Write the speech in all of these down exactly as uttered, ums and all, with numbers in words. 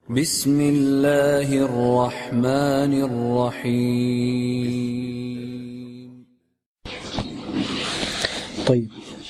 بسم الله الرحمن الرحيم. طيب،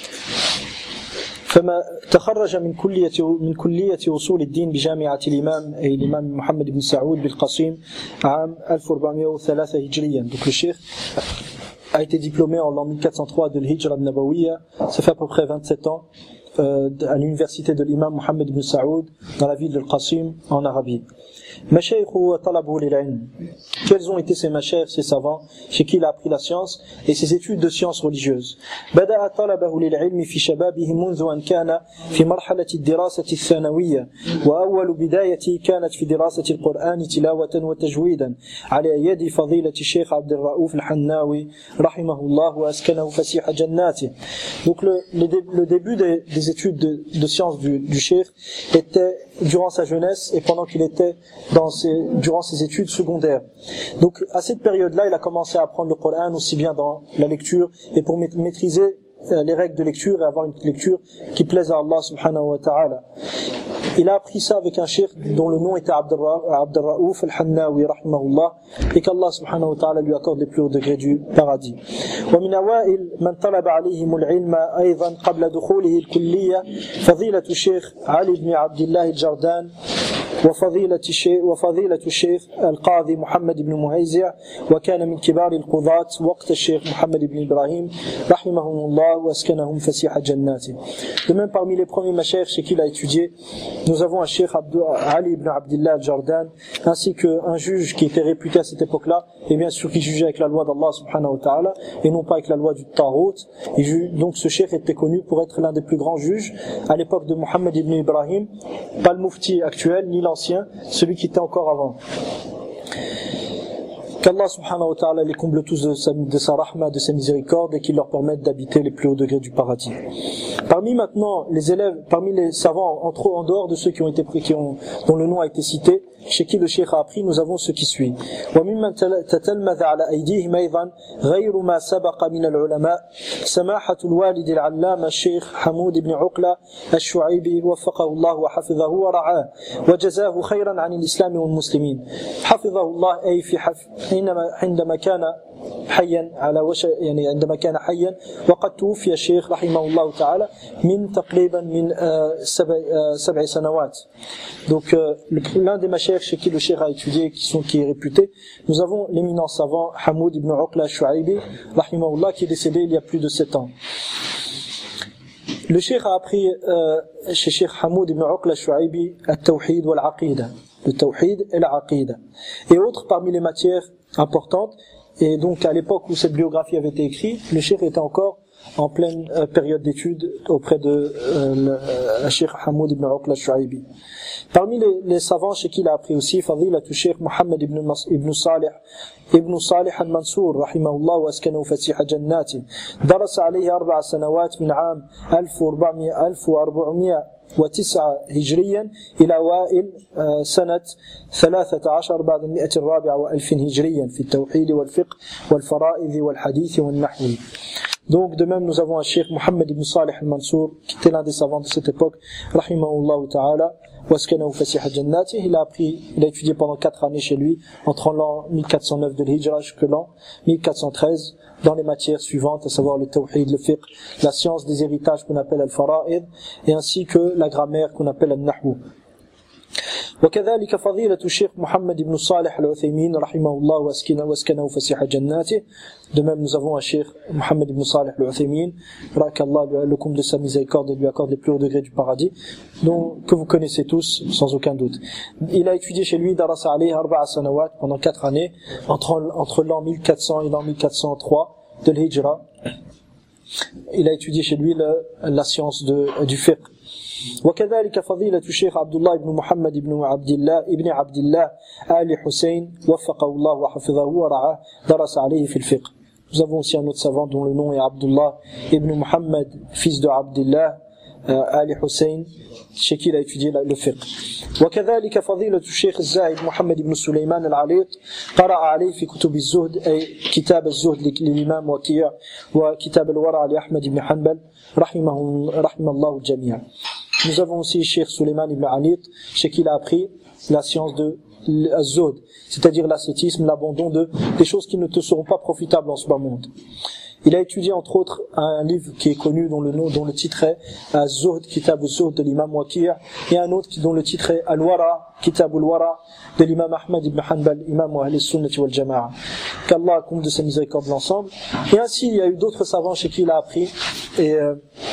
فما تخرج من كلية من كلية أصول الدين بجامعة الإمام أي الإمام محمد بن سعود بالقصيم عام ألف وأربعمائة وثلاثة هجريا. Donc le cheikh a été diplômé en l'an mille quatre cent trois de l'Hijra al-Nabawiyya. Ça fait à peu près vingt-sept ans euh, à l'université de l'imam Mohammed ibn Saoud dans la ville de Qasim en Arabie. Mashaykhu wa talabu lil-ilm. Quels ont été ces mashaykh, ces savants, chez qui il a appris la science et ses études de sciences religieuses? بدأ طلبه للعلم في شبابه منذ أن كان في مرحلة الدراسة الثانوية، وأول بداية كانت في دراسة القرآن تلاوة وتجويدا على يد فضيلة الشيخ عبد الرؤوف الحناوي رحمه الله وأسكنه فسيح جناته. Donc le, le, le début des, des études de, de sciences du, du cheikh était durant sa jeunesse et pendant qu'il était dans ses, durant ses études secondaires. Donc à cette période-là, il a commencé à apprendre le Coran aussi bien dans la lecture et pour maîtriser les règles de lecture et avoir une lecture qui plaise à Allah subhanahu wa ta'ala. Il a appris ça avec un cheikh dont le nom était Abd al-Raouf al-Hannawi rahimahullah, et qu'Allah subhanahu wa ta'ala lui accorde les plus hauts degrés du paradis. ومن أوائل من طلب عليهم العلم أيضا قبل دخوله الكلية فضيلة الشيخ علي بن عبد الله الجردان وفضيلة الشيخ وفضيلة الشيخ القاضي محمد بن مهيزع، وكان من كبار القضاة وقت الشيخ محمد بن إبراهيم رحمهم الله وأسكنهم فسيح جناته. De même, parmi les premiers mashayikh chez qui il a étudié, nous avons un cheikh Ali ibn Abdillah al-Jardan, ainsi qu'un juge qui était réputé à cette époque-là, et bien sûr qui jugeait avec la loi d'Allah subhanahu wa ta'ala, et non pas avec la loi du Tarout. Donc ce cheikh était connu pour être l'un des plus grands juges à l'époque de Mohammed ibn Ibrahim, pas le mufti actuel, ni l'ancien, celui qui était encore avant. Qu'Allah subhanahu wa ta'ala les comble tous de sa, de sa rahma, de sa miséricorde, et qu'il leur permette d'habiter les plus hauts degrés du paradis. Parmi maintenant les élèves, parmi les savants, entre en dehors de ceux qui ont été qui ont, dont le nom a été cité, chez qui le cheikh a appris, nous avons ce qui suit. وممن تتلمذ على أيديهم أيضا غير ما سبق من العلماء سماحة الوالد العلامة الشيخ حمود بن عقلة الشعيبي وفقه الله وحفظه ورعاه وجزاه خيرا عن الإسلام والمسلمين. حفظه الله أي في حف... عندما كان حيا على وش يعني عندما كان حيا وقد توفي الشيخ رحمه الله تعالى من تقريبا من سبع سبع سنوات. Donc l'un des mashayikh chez qui le cheikh a étudié, qui sont qui est réputé, nous avons l'éminent savant Hamoud ibn Uqla al-Shu'aybi rahimahullah, qui est décédé il y a plus de sept ans. Le cheikh a appris euh, chez Cheikh Hamoud ibn Uqla al-Shu'aybi at-tawhid wal-aqida, le tawhid et l'aqida, et autres parmi les matières importantes. Et donc à l'époque où cette biographie avait été écrite, le cheikh était encore en pleine euh, période d'études auprès de euh, le euh, Cheikh Hamoud ibn Uqla al-Shu'aybi. Parmi les, les savants chez qui il a appris aussi, fadilatu Cheikh Mohammed ibn, ibn Salih ibn Salih al-Mansour rahimahullah wa askanahu fasiha jannati. درس عليه أربع سنوات من عام ألف وأربعمائة وتسعة هجريا إلى أوائل سنة ثلاثة عشر بعد المئة الرابعة وألف هجريا في التوحيد والفقه والفرائض والحديث والنحو. Donc de même nous avons un cheikh Mohammed ibn Salih al-Mansour qui était l'un des savants de cette époque rahimahullah ta'ala waskanahu fasiha jannati. Il a appris, il a étudié pendant quatre années chez lui entre l'an mille quatre cent neuf de l'Hijra jusqu'à l'an mille quatre cent treize dans les matières suivantes, à savoir le tawhid, le fiqh, la science des héritages qu'on appelle al-fara'id, et ainsi que la grammaire qu'on appelle al-nahwu. وكذلك فضيلة الشيخ محمد بن صالح العثيمين رحمه الله واسكنه فسيح جناته. De même nous avons un cheikh Mohammed ibn Salih al-Uthaymin, qu'Allah le comble de sa miséricorde et lui accorde les plus hauts degrés du paradis, dont, que vous connaissez tous sans aucun doute. Il a étudié chez lui darasa alayhi arba'a sanawat pendant quatre années entre, entre l'an mille quatre cents et l'an mille quatre cent trois de l'Hijra. Il a étudié chez lui le, la science de, du fiqh. وكذلك فضيلة الشيخ عبد الله بن محمد بن عبد الله ابن عبد الله آل حسين وفقه الله وحفظه ورعاه درس عليه في الفقه. Nous avons aussi un autre savant dont le nom est Abdullah ibn Muhammad, fils de Abdillah آل حسين, chez qui il a étudié le fiqh. وكذلك فضيلة الشيخ الزاهد محمد بن سليمان العليق قرأ عليه في كتب الزهد أي كتاب الزهد للإمام وكيع وكتاب الورع لأحمد بن حنبل رحمه رحم الله الجميع. Nous avons aussi Cheikh Suleiman ibn Anit, chez qui il a appris la science de az-zuhd, c'est-à-dire l'ascétisme, l'abandon de des choses qui ne te seront pas profitables en ce bas monde. Il a étudié entre autres un livre qui est connu dont le nom, dont le titre est Az-Zuhd, Kitab az-Zuhd de l'imam Waqi', et un autre dont le titre est Al-Wara, Kitab al-Wara de l'imam Ahmad ibn Hanbal, imam Ahl al-Sunnah wal Jama'a. Qu'Allah compte de sa miséricorde l'ensemble. Et ainsi, il y a eu d'autres savants chez qui il a appris, et euh,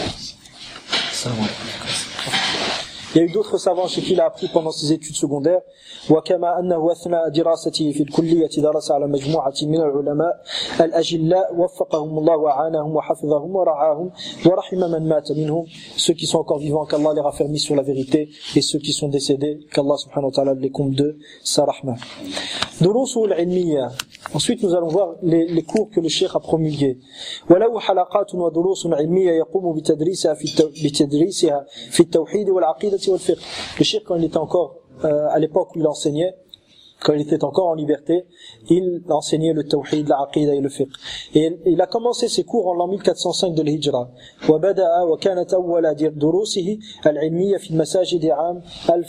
il y a eu d'autres savants chez qui il a appris pendant ses études secondaires. وكما أنه أثناء دراسته في الكلية درس على مجموعة من العلماء الأجلاء وفقهم الله وعانهم وحفظهم ورعاهم ورحم من مات منهم. Ceux qui sont encore vivants, qu'Allah les raffermit sur la vérité, et ceux qui sont décédés, qu'Allah subhanahu wa ta'ala les comble de sa rahma. دروسه العلمية. Ensuite, nous allons voir les, les cours que le cheikh a promulgués. وله حلقات ودروس علمية يقوم بتدريسها في بتدريسها في التوحيد والعقيدة والفقه. Le cheikh, quand il était encore euh, à l'époque où il enseignait, quand il était encore en liberté, il enseignait le tawhid, la aqidah et le fiqh. Et il a commencé ses cours en l'an mille quatre cent cinq de l'Hijra. وبدأ وكانت أول دروسه العلمية في المساجد عام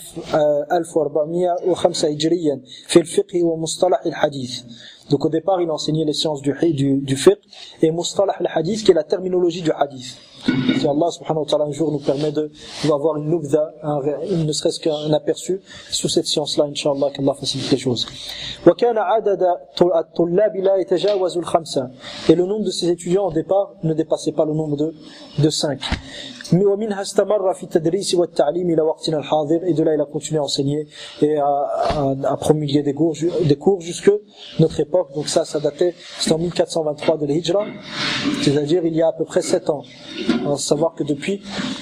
ألف وأربعمائة وخمسة هجريا في الفقه ومصطلح الحديث. Donc au départ, il enseignait les sciences du, du, du fiqh et mustalah al-hadith, qui est la terminologie du hadith. Si Allah subhanahu wa ta'ala un jour nous permet de avoir une nubdha, un, ne serait-ce qu'un aperçu sur cette science-là, Inch'Allah, qu'Allah facilite les choses. وَكَانَ عَدَدَ الطُّلَّابِ لَا يَتَجَاوَزُ الْخَمْسَةِ. Et le nombre de ces étudiants au départ ne dépassait pas le nombre de, de cinq. ومنها استمر في التدريس والتعليم إلى وقتنا الحاضر. Et de là, il a continué à enseigner et à, à, à promulguer des cours, des cours jusque notre époque. Donc ça, ça datait, c'était en mille quatre cent vingt-trois de l'Hijra, c'est-à-dire il y a à peu près sept ans. À savoir que depuis,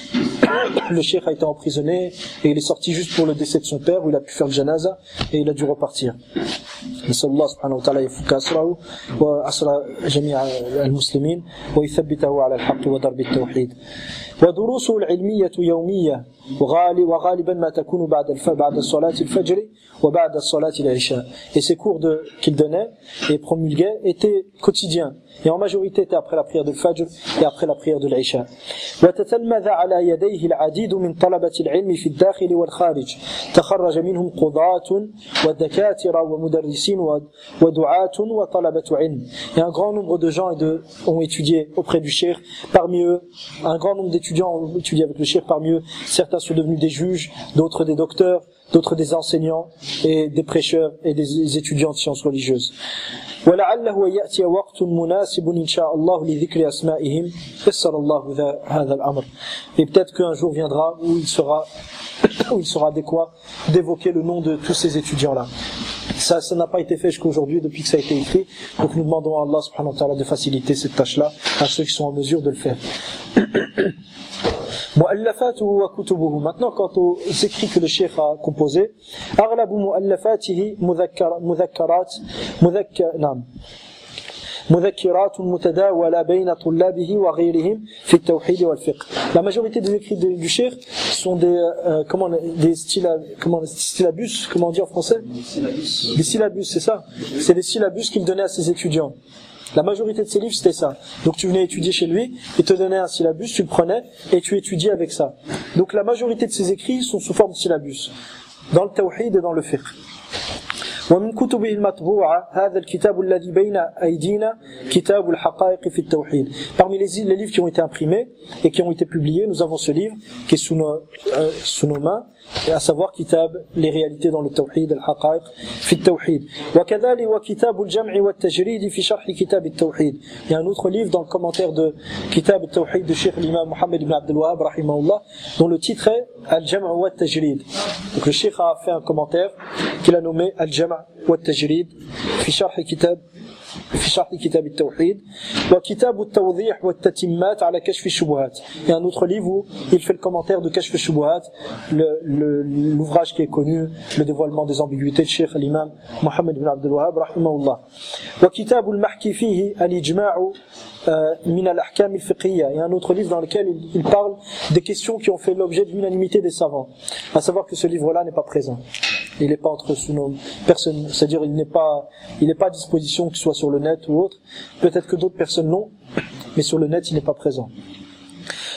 le cheikh a été emprisonné et il est sorti juste pour le décès de son père, où il a pu faire le janaza et il a dû repartir. نسأل الله سبحانه وتعالى يفك أسره وأسر جميع المسلمين ويثبته على الحق ودرب التوحيد. ودروسه العلمية يومية وغالبا ما تكون بعد الف... بعد صلاة الفجر وبعد صلاة العشاء. Et ces cours de qu'il donnait et promulguait étaient quotidiens, et en majorité étaient après la prière de Fajr et après la prière de l'Isha. وتتلمذ على يديه العديد من طلبة العلم في الداخل والخارج تخرج منهم قضاة ودكاترة ومدرسين ودعاة وطلبة علم. Et un grand nombre de gens et de, ont étudié auprès du cheikh, parmi eux un grand nombre d'étudiants ont étudié avec le cheikh, parmi eux certains sont devenus des juges, d'autres des docteurs, d'autres des enseignants et des prêcheurs et des étudiants de sciences religieuses. ولعله يأتي وقت مناسب إن شاء الله لذكر أسمائهم يسر الله هذا الأمر. Et peut-être qu'un jour viendra où il sera où il sera adéquat d'évoquer le nom de tous ces étudiants-là. Ça, ça n'a pas été fait jusqu'à aujourd'hui, depuis que ça a été écrit. Donc nous demandons à Allah subhanahu wa ta'ala de faciliter cette tâche-là à ceux qui sont en mesure de le faire. مؤلفاته وكتبه. Maintenant, quant aux écrits que le cheikh a composés, أغلب مؤلفاته مذكر مذكرات مذكر نعم مذكرات متداولة بين طلابه وغيرهم في التوحيد والفقه. La majorité des écrits de, du cheikh sont des euh, comment des styla, comment syllabus, comment on dit en français? Des syllabus, c'est ça. C'est des syllabus qu'il donnait à ses étudiants. La majorité de ses livres, c'était ça. Donc tu venais étudier chez lui, il te donnait un syllabus, tu le prenais et tu étudiais avec ça. Donc la majorité de ses écrits sont sous forme de syllabus, dans le tawhid et dans le fiqh. ومن كتبه المطبوعة هذا الكتاب الذي بين أيدينا كتاب الحقائق في التوحيد. Parmi les, les livres qui ont été imprimés et qui ont été publiés, nous avons ce livre qui est sous nos, euh, sous nos mains, à savoir Kitab, les réalités dans le Tawhid, al-Haqa'iq fi al-Tawhid. وكذلك وكتاب الجمع والتجريد في شرح كتاب التوحيد. Il y a un autre livre dans le commentaire de Kitab al-Tawhid de Cheikh l'imam Mohammed ibn Abdul Wahhab rahimahullah, dont le titre est Al-Jam' wa al-Tajrid. Donc le Cheikh a fait un commentaire qu'il a nommé Al-Jam' wa al-Tajrid fi sharh kitab في شرح كتاب التوحيد وكتاب التوضيح والتتمات على كشف الشبهات. Il y a un autre livre où il fait le commentaire de كشف الشبهات, le, le, l'ouvrage qui est connu, le dévoilement des ambiguïtés de Cheikh l'imam Mohammed ibn Abdul Wahhab rahimahullah. وكتاب المحكي فيه الإجماع من الأحكام الفقهية. Il y a un autre livre dans lequel il, il parle des questions qui ont fait l'objet de l'unanimité des savants. À savoir que ce livre-là n'est pas présent. Il n'est pas entre sous nos personnes, c'est-à-dire il n'est pas, il n'est pas à disposition, que ce soit sur le net ou autre. Peut-être que d'autres personnes l'ont, mais sur le net il n'est pas présent.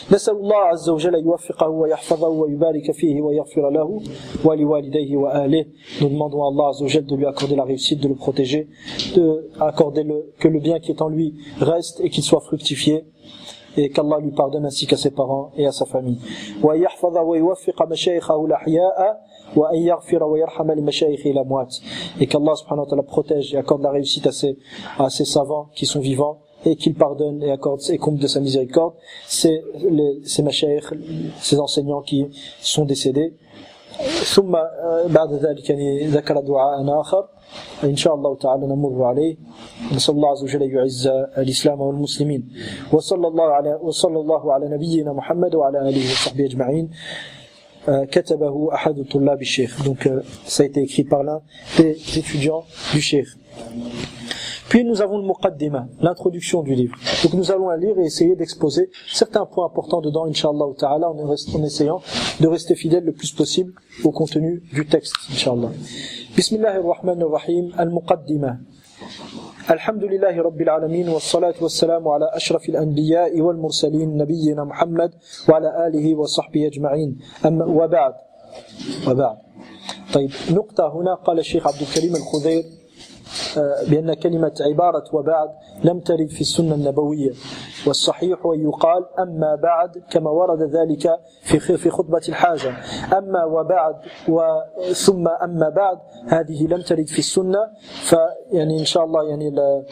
نسأل الله عز وجل يوفقه ويحفظه ويبارك فيه ويغفر له ولوالديه وآله. Nous demandons à Allah عز وجل de lui accorder la réussite, de le protéger, de accorder le, que le bien qui est en lui reste et qu'il soit fructifié, et qu'Allah lui pardonne ainsi qu'à ses parents et à sa famille. ويحفظ ويوفق مشايخه الأحياء وأن يغفر ويرحم لمشايخه الأموات. Et qu'Allah subhanahu wa ta'ala protège et accorde la réussite à ses, à ses savants qui sont vivants, et qu'il pardonne et accorde et comble de sa miséricorde ces ces mashaykh, ces enseignants qui sont décédés. ثم بعد ذلك يعني ذكر دعاء آخر إن شاء الله تعالى نمر عليه. نسأل الله عز وجل يعز الإسلام والمسلمين. وصلى الله على وصلى الله على نبينا محمد وعلى آله وصحبه أجمعين. كتبه أحد طلاب الشيخ. Donc ça a été écrit par l'un des étudiants du cheikh. Puis nous avons le muqaddima, l'introduction du livre. Donc nous allons la lire et essayer d'exposer certains points importants dedans, Inch'Allah ta'ala, en, en essayant de rester fidèle le plus possible au contenu du texte, Inch'Allah. Bismillahirrahmanirrahim, al-muqaddima. Alhamdulillahi Rabbil Alamin, wa salatu wa salamu ala ashrafil anbiya'i wal mursalin, nabiyyina Muhammad, wa ala alihi wa sahbihi ajma'in. Amma wa ba'd. Wa ba'd. طيب نقطة هنا قال الشيخ عبد الكريم الخضير بأن كلمة عبارة وبعد لم ترد في السنة النبوية، والصحيح يقال أما بعد كما ورد ذلك في في خطبة الحاجة. أما وبعد وثم أما بعد هذه لم ترد في السنة، فيعني إن شاء الله يعني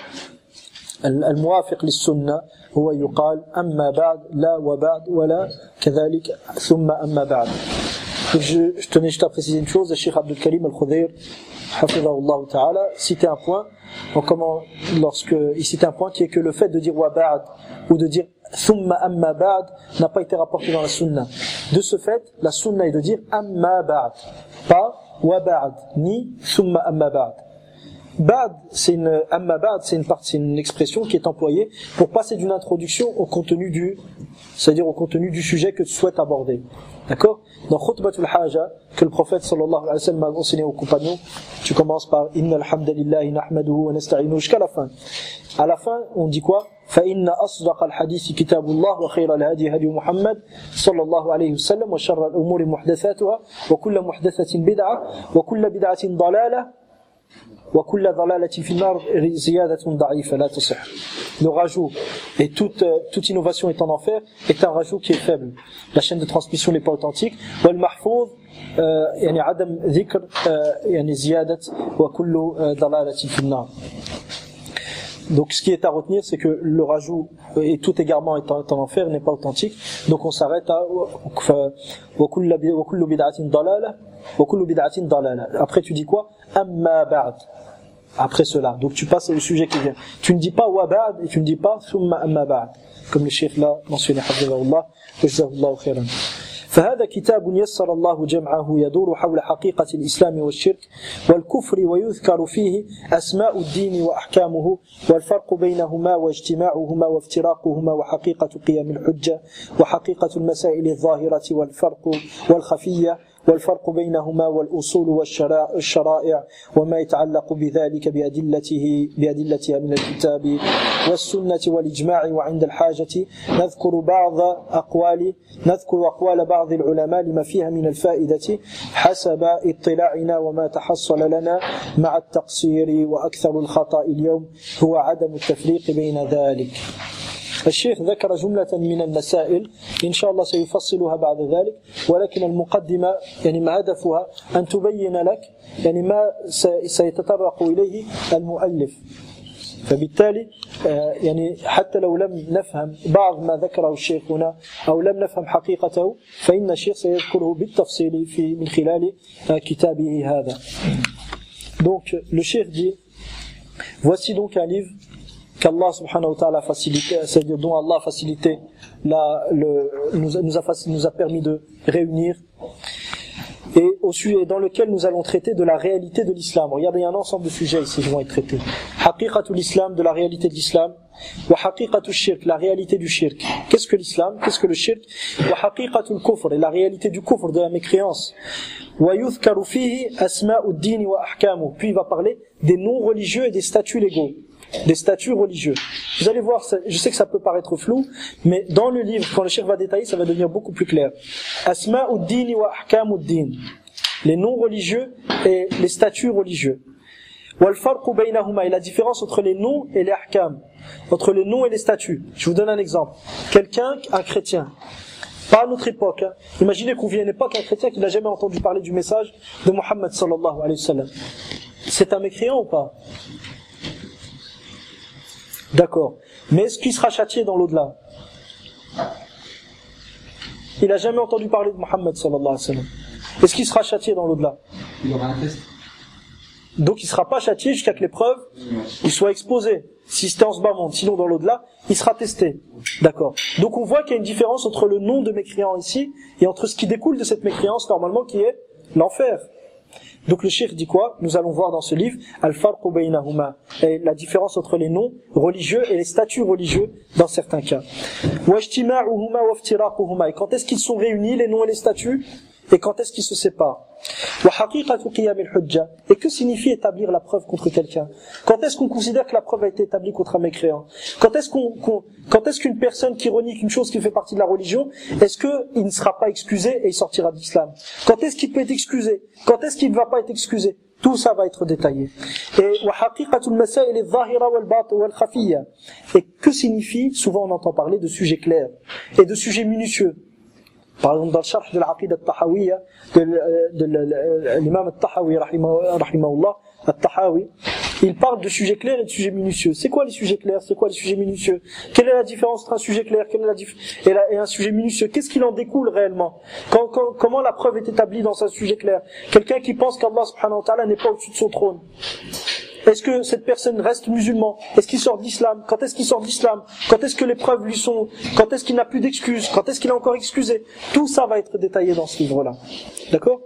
الموافق للسنة هو يقال أما بعد لا وبعد ولا كذلك ثم أما بعد. Je, je tenais juste à préciser une chose, le Cheikh Abdul Karim Al-Khudayr, hafidhahullah ta'ala, citait un point, comment, lorsque, il citait un point qui est que le fait de dire wa ba'd, ou de dire thumma amma ba'd, n'a pas été rapporté dans la sunna. De ce fait, la sunna est de dire amma ba'd, pas wa ba'd, ni thumma amma ba'd. Ba'd, c'est une, amma ba'd, c'est une partie, c'est une expression qui est employée pour passer d'une introduction au contenu du, c'est-à-dire au contenu du sujet que tu souhaites aborder. D'accord? Dans Khutbatul Haja, que le prophète sallallahu alayhi wa sallam a enseigné aux compagnons, tu commences par Inna alhamdulillahi nahmaduhu wa nasta'inu jusqu'à la fin. À la fin, on dit quoi? فإن أصدق الحديث كتاب الله وخير الهدي هدي محمد صلى الله عليه وسلم وشر الأمور محدثاتها وكل محدثة بدعة وكل بدعة ضلالة وكل ضلالة في النار زيادة ضعيفة لا تصح. Le rajout et toute toute innovation est en enfer est un rajout qui est faible. La chaîne de transmission n'est pas authentique. والمحفوظ يعني عدم ذكر يعني زيادة وكل ضلالة في النار. Donc ce qui est à retenir, c'est que le rajout et tout égarement est en, est en enfer n'est pas authentique. Donc on s'arrête à وكل وكل بدعة ضلالة وكل بدعة ضلالة. Après tu dis quoi? أما بعد. Après cela, donc tu passes au sujet qui vient. Tu ne dis pas wa ba'd et tu ne dis pas thumma amma ba'd, comme le cheikh l'a mentionné, hafidhahullah, wa jazahullahu khairan. فهذا كتاب يسر الله جمعه يدور حول حقيقة الإسلام والشرك والكفر ويذكر فيه أسماء الدين وأحكامه والفرق بينهما واجتماعهما وافتراقهما وحقيقة قيام الحجة وحقيقة المسائل الظاهرة والفرق والخفية والفرق بينهما والأصول والشرائع وما يتعلق بذلك بأدلته بأدلتها من الكتاب والسنة والإجماع وعند الحاجة نذكر بعض أقوال نذكر أقوال بعض العلماء لما فيها من الفائدة حسب اطلاعنا وما تحصل لنا مع التقصير وأكثر الخطأ اليوم هو عدم التفريق بين ذلك. الشيخ ذكر جملة من المسائل إن شاء الله سيفصلها بعد ذلك، ولكن المقدمة يعني ما هدفها أن تبين لك يعني ما سيتطرق إليه المؤلف. فبالتالي يعني حتى لو لم نفهم بعض ما ذكره الشيخ هنا أو لم نفهم حقيقته فإن الشيخ سيذكره بالتفصيل في من خلال كتابه هذا. Donc le cheikh dit, voici donc un livre qu'Allah subhanahu wa ta'ala a facilité, c'est-à-dire dont Allah a facilité, la, le, nous, a, nous, a, nous a permis de réunir, et au sujet dans lequel nous allons traiter de la réalité de l'islam. Regardez, il y a un ensemble de sujets ici qui vont être traités. Haqiqatul Islam, de la réalité de l'islam. Wa haqiqatul shirk, la réalité du shirk. Qu'est-ce que l'islam? Qu'est-ce que le shirk? Wa haqiqatul kufr, et la réalité du kufr, de la mécréance. Wa yuzkaru fihi asma'ud din wa ahkamu. Puis il va parler des noms religieux et des statuts légaux. des statuts religieux. Vous allez voir, je sais que ça peut paraître flou, mais dans le livre, quand le cheikh va détailler, ça va devenir beaucoup plus clair. Asma'ud-din wa ahkamud-din. Les noms religieux et les statuts religieux. Wal farqu baynahuma, et la différence entre les noms et les ahkam, entre les noms et les statuts. Je vous donne un exemple. Quelqu'un, un chrétien, pas à notre époque, hein. Imaginez qu'on vit à une époque, un chrétien qui n'a jamais entendu parler du message de Muhammad sallallahu alayhi wa sallam. C'est un mécréant ou pas? D'accord. Mais est-ce qu'il sera châtié dans l'au-delà? Il n'a jamais entendu parler de Muhammad sallallahu alayhi wa sallam. Est-ce qu'il sera châtié dans l'au-delà? Il aura un test. Donc il ne sera pas châtié jusqu'à que l'épreuve il soit exposé. Si c'était en ce bas monde, sinon dans l'au-delà, il sera testé. D'accord. Donc on voit qu'il y a une différence entre le nom de mécréant ici et entre ce qui découle de cette mécréance normalement qui est l'enfer. Donc le cheikh dit quoi? Nous allons voir dans ce livre Al-Farqu baynahuma, et la différence entre les noms religieux et les statuts religieux dans certains cas. Wajtima'uhuma waftiraquhuma, et quand est-ce qu'ils sont réunis les noms et les statuts et quand est-ce qu'ils se séparent? Et que signifie établir la preuve contre quelqu'un? Quand est-ce qu'on considère que la preuve a été établie contre un mécréant? Quand est-ce qu'on, qu'on, quand est-ce qu'une personne qui renie qu'une chose qui fait partie de la religion, est-ce qu'il ne sera pas excusé et il sortira d'islam? Quand est-ce qu'il peut être excusé? Quand est-ce qu'il ne va pas être excusé? Tout ça va être détaillé. Et que signifie, souvent on entend parler de sujets clairs et de sujets minutieux. Par exemple, dans le charh de l'Aqida al-Tahawiyya, de l'imam al-Tahawi, rahimahullah, al-Tahawi, il parle de sujets clairs et de sujets minutieux. C'est quoi les sujets clairs? C'est quoi les sujets minutieux? Quelle est la différence entre un sujet clair quelle est la dif- et, la, et un sujet minutieux? Qu'est-ce qu'il en découle réellement? quand, quand, Comment la preuve est établie dans un sujet clair? Quelqu'un qui pense qu'Allah subhanahu wa ta'ala n'est pas au-dessus de son trône. Est-ce que cette personne reste musulman? Est-ce qu'il sort d'islam? Quand est-ce qu'il sort d'islam? Quand est-ce que les preuves lui sont? Quand est-ce qu'il n'a plus d'excuses? Quand est-ce qu'il est encore excusé? Tout ça va être détaillé dans ce livre-là. D'accord?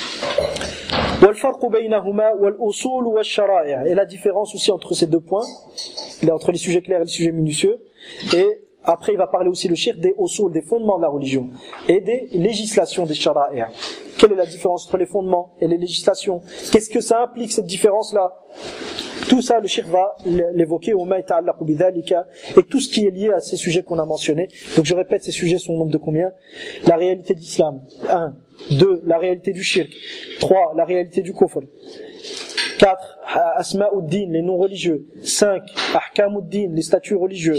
Et la différence aussi entre ces deux points, entre les sujets clairs et les sujets minutieux. Et après, il va parler aussi le shirk des usul, des fondements de la religion et des législations des shara'i'. Quelle est la différence entre les fondements et les législations? Qu'est-ce que ça implique, cette différence-là? Tout ça, le shirk va l'évoquer, et tout ce qui est lié à ces sujets qu'on a mentionnés. Donc je répète, ces sujets sont au nombre de combien? La réalité de l'islam, un. Deux, la réalité du shirk. Trois, la réalité du kufr. Quatre, asma'ud-din, les noms religieux. Cinq, ahkamud-din, les statuts religieux.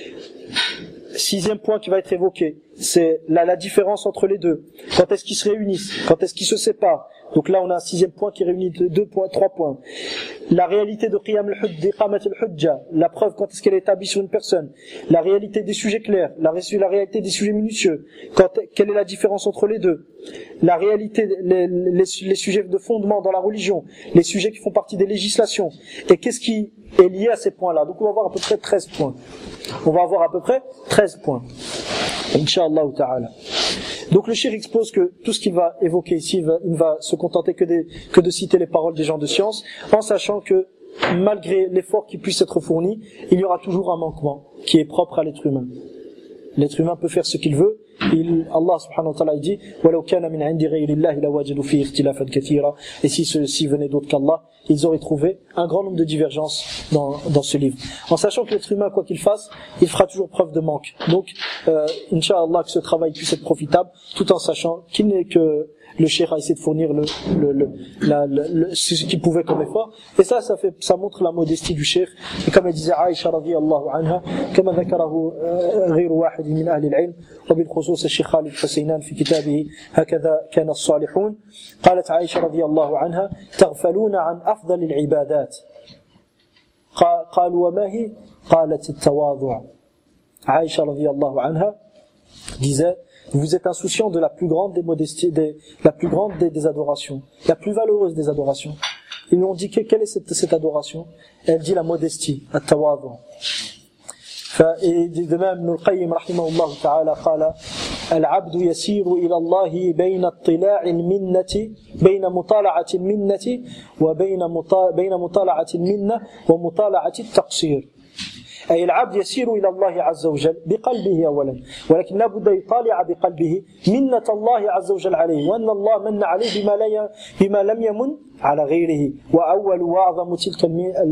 Sixième point qui va être évoqué, c'est la, la différence entre les deux. Quand est-ce qu'ils se réunissent? Quand est-ce qu'ils se séparent? Donc là, on a un sixième point qui réunit deux, deux points, trois points. La réalité de qiyam al-hujja, iqamat al-hujja, la preuve quand est-ce qu'elle est établie sur une personne. La réalité des sujets clairs, la, la réalité des sujets minutieux. Quand, quelle est la différence entre les deux? La réalité, les, les, les sujets de fondement dans la religion, les sujets qui font partie des législations. Et qu'est-ce qui est lié à ces points-là? Donc on va avoir à peu près treize points. On va avoir à peu près treize points. Inch'Allah ta'ala. Donc le cheikh expose que tout ce qu'il va évoquer ici, il va, il va se contenter que, des, que de citer les paroles des gens de science, en sachant que malgré l'effort qui puisse être fourni, il y aura toujours un manquement qui est propre à l'être humain. L'être humain peut faire ce qu'il veut. Il, Allah subhanahu wa ta'ala dit وَلَوْ كَانَ مِنْ عِنْدِ غَيْرِ اللَّهِ لَوَجَدُوا فِيهِ اخْتِلَافًا كَثِيرًا. Et si ceux-ci venaient d'autres qu'Allah, ils auraient trouvé un grand nombre de divergences dans, dans ce livre. En sachant que l'être humain, quoi qu'il fasse, il fera toujours preuve de manque. Donc, euh, Inch'Allah, que ce travail puisse être profitable, tout en sachant qu'il n'est que le cheikh a essayé de fournir le, le, le, la, le, le, ce qu'il pouvait comme effort. Et ça, ça fait, ça montre la modestie du cheikh. Et comme elle disait Aïcha radiyallahu anha, كما ذكره غير واحد من أهل العلم وبالخصوص الشيخ خالد حسينان في كتابه هكذا كان الصالحون. قالت عائشة رضي الله عنها تغفلون عن أفضل العبادات. قالوا وما هي؟ قالت التواضع. عائشة رضي الله عنها disait: vous êtes insouciant de la plus grande des modesties, des, la plus grande des, des adorations, la plus valeureuse des adorations. Ils lui ont dit que, quelle est cette, cette adoration? Elle dit la modestie, at-tawadhu. Et de même, Ibn al-Qayyim rahimahullah ta'ala قال العبد يسير إلى الله بين اطلاع المنة بين مطالعة المنة وبين بين مطالعة المنة ومطالعة التقصير. أي العبد يسير إلى الله عز وجل بقلبه أولا، ولكن لا بد يطالع بقلبه منة الله عز وجل عليه، وأن الله من عليه بما, لا بما لم يمن على غيره. وأول وأعظم تلك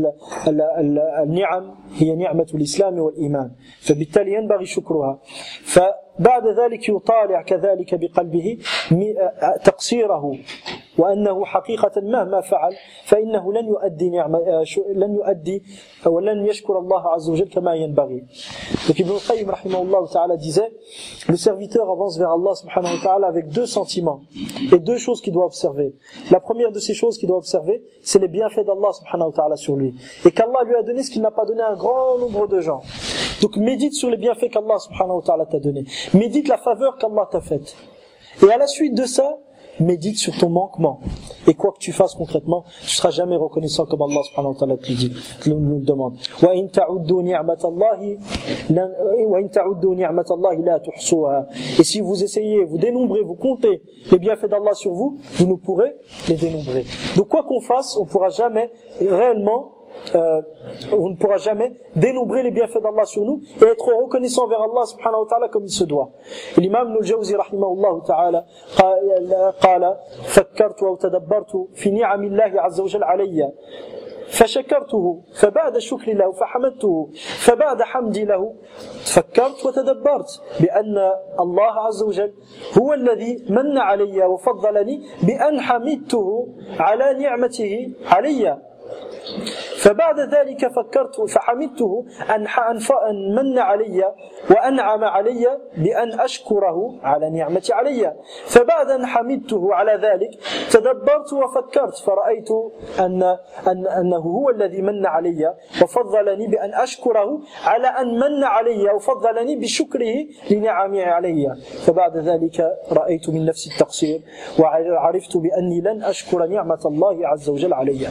النعم هي نعمة الإسلام والإيمان، فبالتالي ينبغي شكرها. فبعد ذلك يطالع كذلك بقلبه تقصيره، وأنه حقيقة مهما فعل فإنه لن يؤدي نعمة لن يؤدي ولن يشكر الله عز وجل كما ينبغي. Donc Ibn al-Qayyim rahimahullah ta'ala disait, le serviteur avance vers Allah subhanahu wa ta'ala avec deux sentiments et deux choses qu'il doit observer. La première de ces choses qu'il doit observer, c'est les bienfaits d'Allah subhanahu wa ta'ala sur lui, et qu'Allah lui a donné ce qu'il n'a pas donné à un grand nombre de gens. Donc médite sur les bienfaits qu'Allah subhanahu wa ta'ala t'a donné, médite la faveur qu'Allah t'a faite, et à la suite de ça, médite sur ton manquement. Et quoi que tu fasses concrètement, tu ne seras jamais reconnaissant comme Allah subhanahu wa ta'ala te le dit, nous, nous le demande. وَإِن تَعُدُّوا نِعْمَةَ اللَّهِ وَإِن تَعُدُّوا نِعْمَةَ اللَّهِ لَا تُحْصُوهَا. Et si vous essayez, vous dénombrez, vous comptez les bienfaits d'Allah sur vous, vous ne pourrez les dénombrer. Donc quoi qu'on fasse, on ne pourra jamais réellement Euh, on ne pourra jamais dénombrer les bienfaits d'Allah sur nous et être reconnaissant vers Allah subhanahu wa ta'ala comme il se doit. L'imam Ibn al-Jawzi rahimahullah ta'ala قال فكرت وتدبرت في نعم الله عز وجل علي فشكرته فبعد شكر له فحمدته فبعد حمدي له فكرت وتدبرت بأن الله عز وجل هو الذي من علي وفضلني بأن حمدته على نعمته علي. فبعد ذلك فكرت فحمدته أن أن من علي وأنعم علي بأن أشكره على نعمة علي. فبعد أن حمدته على ذلك تدبرت وفكرت فرأيت أن, أن أنه هو الذي من علي وفضلني بأن أشكره على أن من علي وفضلني بشكره لنعمه علي. فبعد ذلك رأيت من نفسي التقصير وعرفت بأني لن أشكر نعمة الله عز وجل علي.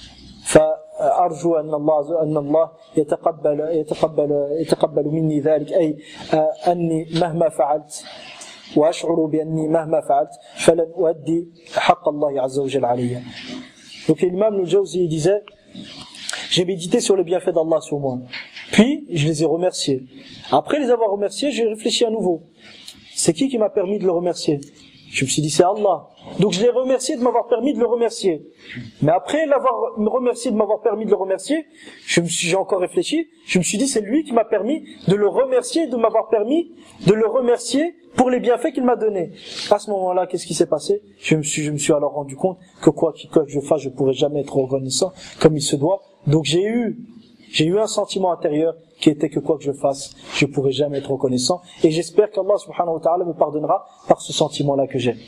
فأرجو أن الله أن الله يتقبل يتقبل يتقبل مني ذلك، أي أني مهما فعلت وأشعر بأني مهما فعلت فلن أؤدي حق الله عز وجل علي. Donc l'imam al-Jawzi disait, j'ai médité sur les bienfaits d'Allah sur moi, puis je les ai remerciés. Après les avoir remerciés, j'ai réfléchi à nouveau. C'est qui qui m'a permis de le remercier? Je me suis dit, c'est Allah. Donc je l'ai remercié de m'avoir permis de le remercier. Mais après l'avoir remercié de m'avoir permis de le remercier, je me suis, j'ai encore réfléchi, je me suis dit, c'est lui qui m'a permis de le remercier, de m'avoir permis de le remercier pour les bienfaits qu'il m'a donnés. À ce moment-là, qu'est-ce qui s'est passé? Je me suis, je me suis alors rendu compte que quoi que je fasse, je pourrais jamais être reconnaissant comme il se doit. Donc j'ai eu, j'ai eu un sentiment intérieur qui était que quoi que je fasse, je pourrais jamais être reconnaissant. Et j'espère qu'Allah subhanahu wa ta'ala me pardonnera par ce sentiment-là que j'ai.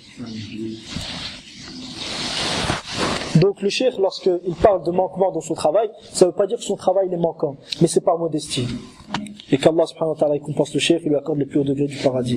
Donc le cheikh, lorsqu'il parle de manquement dans son travail, ça ne veut pas dire que son travail est manquant, mais c'est par modestie. Et qu'Allah subhanahu wa ta'ala récompense le cheikh et lui accorde le plus haut degré du paradis.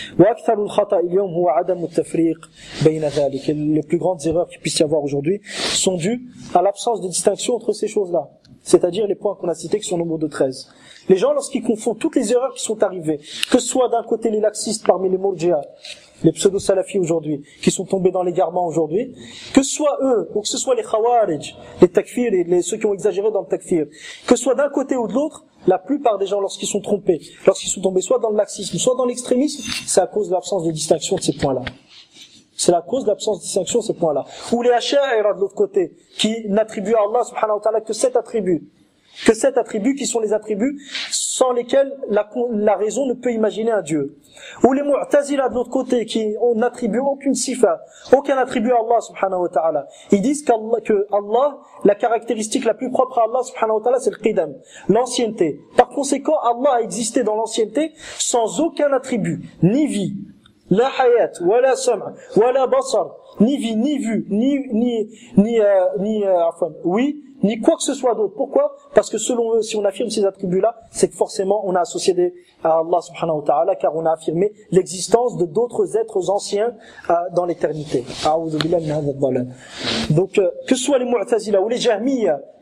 Les plus grandes erreurs qu'il puisse y avoir aujourd'hui sont dues à l'absence de distinction entre ces choses-là, c'est-à-dire les points qu'on a cités qui sont au nombre de treize. Les gens, lorsqu'ils confondent toutes les erreurs qui sont arrivées, que ce soit d'un côté les laxistes parmi les Murji'a, les pseudo-salafis aujourd'hui, qui sont tombés dans l'égarement aujourd'hui, que ce soit eux, ou que ce soit les khawarij, les takfir, les, les, ceux qui ont exagéré dans le takfir, que ce soit d'un côté ou de l'autre, la plupart des gens, lorsqu'ils sont trompés, lorsqu'ils sont tombés soit dans le laxisme, soit dans l'extrémisme, c'est à cause de l'absence de distinction de ces points-là. C'est la cause de l'absence de distinction de ces points-là. Ou les asha'ira de l'autre côté, qui n'attribuent à Allah subhanahu wa ta'ala que sept attributs. Que sept attributs qui sont les attributs sans lesquels la, la raison ne peut imaginer un Dieu. Ou les mu'tazila de l'autre côté qui n'attribuent aucune sifa, aucun attribut à Allah subhanahu wa ta'ala. Ils disent qu'Allah, que Allah, la caractéristique la plus propre à Allah subhanahu wa ta'ala, c'est le qidam, l'ancienneté. Par conséquent, Allah a existé dans l'ancienneté sans aucun attribut, ni vie, la hayat, wala sam', wala basar, ni vie, ni vue, ni, ni, ni, euh, ni, euh, enfin, oui, ni quoi que ce soit d'autre. Pourquoi? Parce que selon eux, si on affirme ces attributs-là, c'est que forcément on a associé des, à Allah subhanahu wa ta'ala, car on a affirmé l'existence de d'autres êtres anciens euh, dans l'éternité. Donc, euh, que ce soit les Mu'tazila ou les Jahmiyya,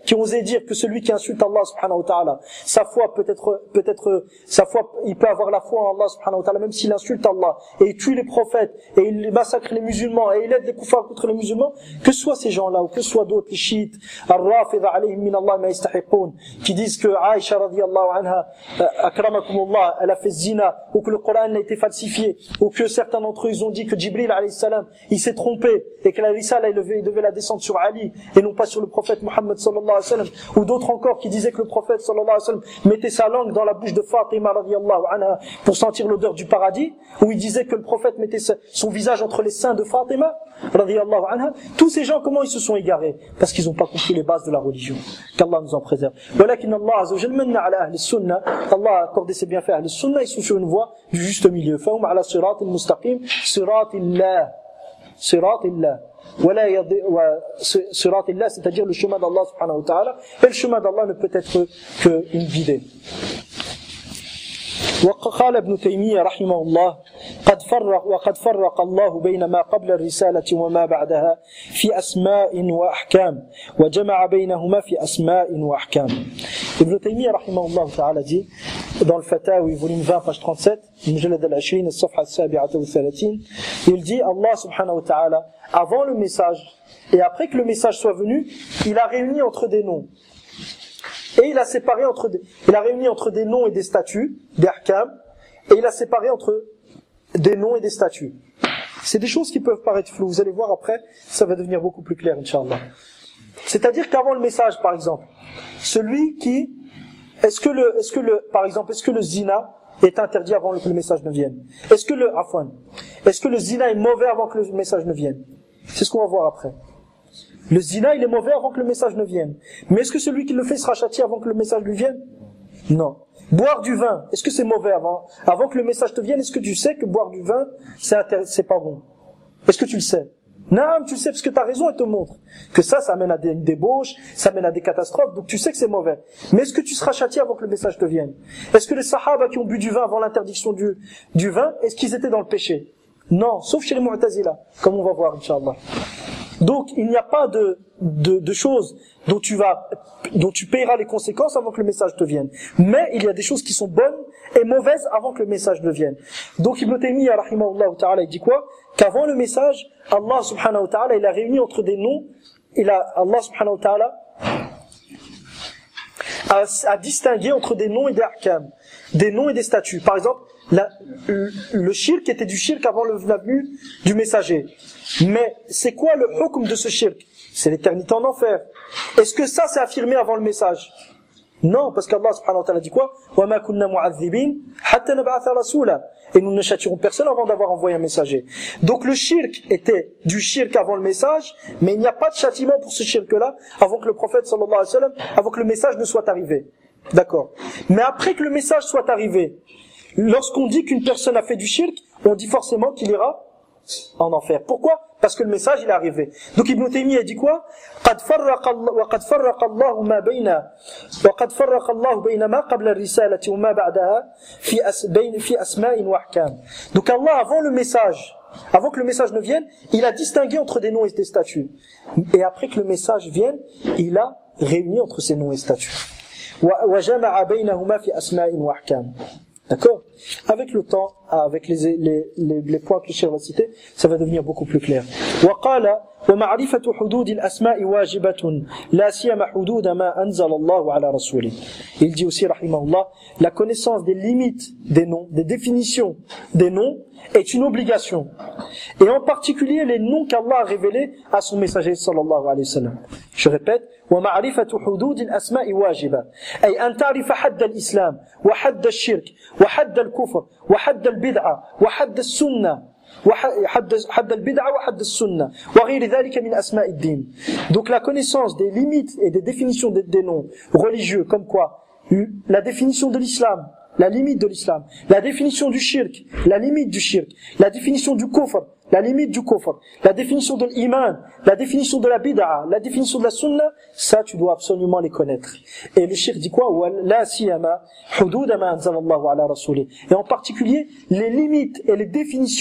qui ont osé dire que celui qui insulte Allah subhanahu wa ta'ala, sa foi peut être, peut être, sa foi, il peut avoir la foi en Allah subhanahu wa ta'ala, même s'il insulte Allah, et il tue les prophètes, et il massacre les musulmans, et il aide les koufars contre les musulmans, que ce soit ces gens-là, ou que ce soit d'autres, les chiites, ar-rafidha alayhim min Allah ma yastahiqoun, qui disent que Aïcha radiyallahu anha, akramakumullah, elle a fait zina, ou que le Coran a été falsifié, ou que certains d'entre eux ils ont dit que Jibril alayhi salam, il s'est trompé, et que la risala, il devait, il devait la descendre sur Ali, et non pas sur le prophète Muhammad sallallahu alayhi wa sallam, ou d'autres encore qui disaient que le prophète sallallahu alayhi wa sallam mettait sa langue dans la bouche de Fatima radiyallahu anha pour sentir l'odeur du paradis, ou il disait que le prophète mettait son visage entre les seins de Fatima radiyallahu anha. Tous ces gens, comment ils se sont égarés? Parce qu'ils n'ont pas compris les bases de la religion. Qu'Allah nous en préserve. Walakin Allah azza wa jalla manna ala ahli sunnah, Allah a accordé ses bienfaits à ahli sunnah, ils sont sur une voie du juste milieu. Fahum ala siratil mustaqim, siratillah, siratillah. Wala yadi wa siratillah, c'est-à-dire le chemin d'Allah subhanahu wa ta'ala, et le chemin d'Allah ne peut être qu'une guidée. وقال ابن تيمية رحمه الله قد فرق وقد فرق الله بين ما قبل الرسالة وما بعدها في أسماء وأحكام وجمع بينهما في أسماء وأحكام. ابن تيمية رحمه الله تعالى dit dans le Fatawi volume vingt page trente-sept المجلد العشرين الصفحة السابعة والثلاثين, il dit Allah subhanahu wa ta'ala avant le message et après que le message soit venu, il a réuni entre des noms. Et il a séparé entre des, il a réuni entre des noms et des statuts, des ahkam, et il a séparé entre des noms et des statuts. C'est des choses qui peuvent paraître floues. Vous allez voir après, ça va devenir beaucoup plus clair, Inch'Allah. C'est-à-dire qu'avant le message, par exemple, celui qui, est-ce que le, est-ce que le, par exemple, est-ce que le zina est interdit avant que le message ne vienne? Est-ce que le, afwan, est-ce que le zina est mauvais avant que le message ne vienne? C'est ce qu'on va voir après. Le zina, il est mauvais avant que le message ne vienne. Mais est-ce que celui qui le fait sera châtié avant que le message lui vienne? Non. Boire du vin, est-ce que c'est mauvais avant, avant que le message te vienne? Est-ce que tu sais que boire du vin, c'est, intér- c'est pas bon? Est-ce que tu le sais? Non, tu le sais parce que ta raison, elle te montre que ça, ça amène à des, une débauche, ça amène à des catastrophes, donc tu sais que c'est mauvais. Mais est-ce que tu seras châtié avant que le message te vienne? Est-ce que les sahaba qui ont bu du vin avant l'interdiction du, du vin, est-ce qu'ils étaient dans le péché? Non, sauf chez les Mu'tazila, comme on va voir, Inch'Allah. Donc, il n'y a pas de, de, de choses dont tu vas, dont tu payeras les conséquences avant que le message te vienne. Mais il y a des choses qui sont bonnes et mauvaises avant que le message ne vienne. Donc, Ibn Taymiyyah, rahimahullah ta'ala, il dit quoi? Qu'avant le message, Allah subhanahu wa ta'ala, il a réuni entre des noms, il a, Allah subhanahu wa ta'ala, a, a distingué entre des noms et des ahkam, des noms et des statuts. Par exemple, la, le, le shirk était du shirk avant le, la venue du messager. Mais c'est quoi le hukm de ce shirk? C'est l'éternité en enfer. Est-ce que ça c'est affirmé avant le message? Non, parce qu'Allah subhanahu wa ta'ala dit quoi? وَمَا كُنَّا مُعَذِّبِينَ حَتَّى نَبْعَثَ رَسُولًا. Et nous ne châtirons personne avant d'avoir envoyé un messager. Donc le shirk était du shirk avant le message, mais il n'y a pas de châtiment pour ce shirk-là avant que le prophète sallallahu alayhi wa sallam, avant que le message ne soit arrivé. D'accord. Mais après que le message soit arrivé, lorsqu'on dit qu'une personne a fait du shirk, on dit forcément qu'il ira en enfer. Pourquoi? Parce que le message il est arrivé. Donc Ibn Taymiyyah dit quoi? قد فرق الله وقد فرق الله ما بين وقد فرق الله بين ما قبل الرسالة وما بعدها في بين في أسماء وأحكام. Donc Allah avant le message, avant que le message ne vienne, il a distingué entre des noms et des statuts. Et après que le message vienne, il a réuni entre ces noms et statuts. وجمع بينهما في أسماء وأحكام. D'accord? Avec le temps, avec les, les, les, les points que le cheikh va citer, ça va devenir beaucoup plus clair. وقال ومعرفة حدود الأسماء واجبة لا سيما حدود ما أنزل الله على رسوله. Il dit aussi rahimahullah, la connaissance des limites des noms, des définitions des noms est une obligation. Et en particulier les noms qu'Allah a révélés à son messager sallallahu alayhi wa sallam. Je répète, ومعرفة حدود الأسماء واجبة أي أن تعرف حد الإسلام وحد الشرك وحد الكفر وحد البدعة وحد السنة وحد حد البدعة وحد السنة وغير ذلك من أسماء الدين. Donc la connaissance des limites et des définitions des, des noms religieux, comme quoi la définition de l'islam, la limite de l'islam, la définition du shirk, la limite du shirk, la définition du kufr, la limite du kufr, la définition de l'iman, la définition de la bid'a, la définition de la sunna, ça tu dois absolument les connaître. Et le shirk dit quoi? La siyama hudud ma anzalallahu ala rasouli. Et en particulier les limites et les définitions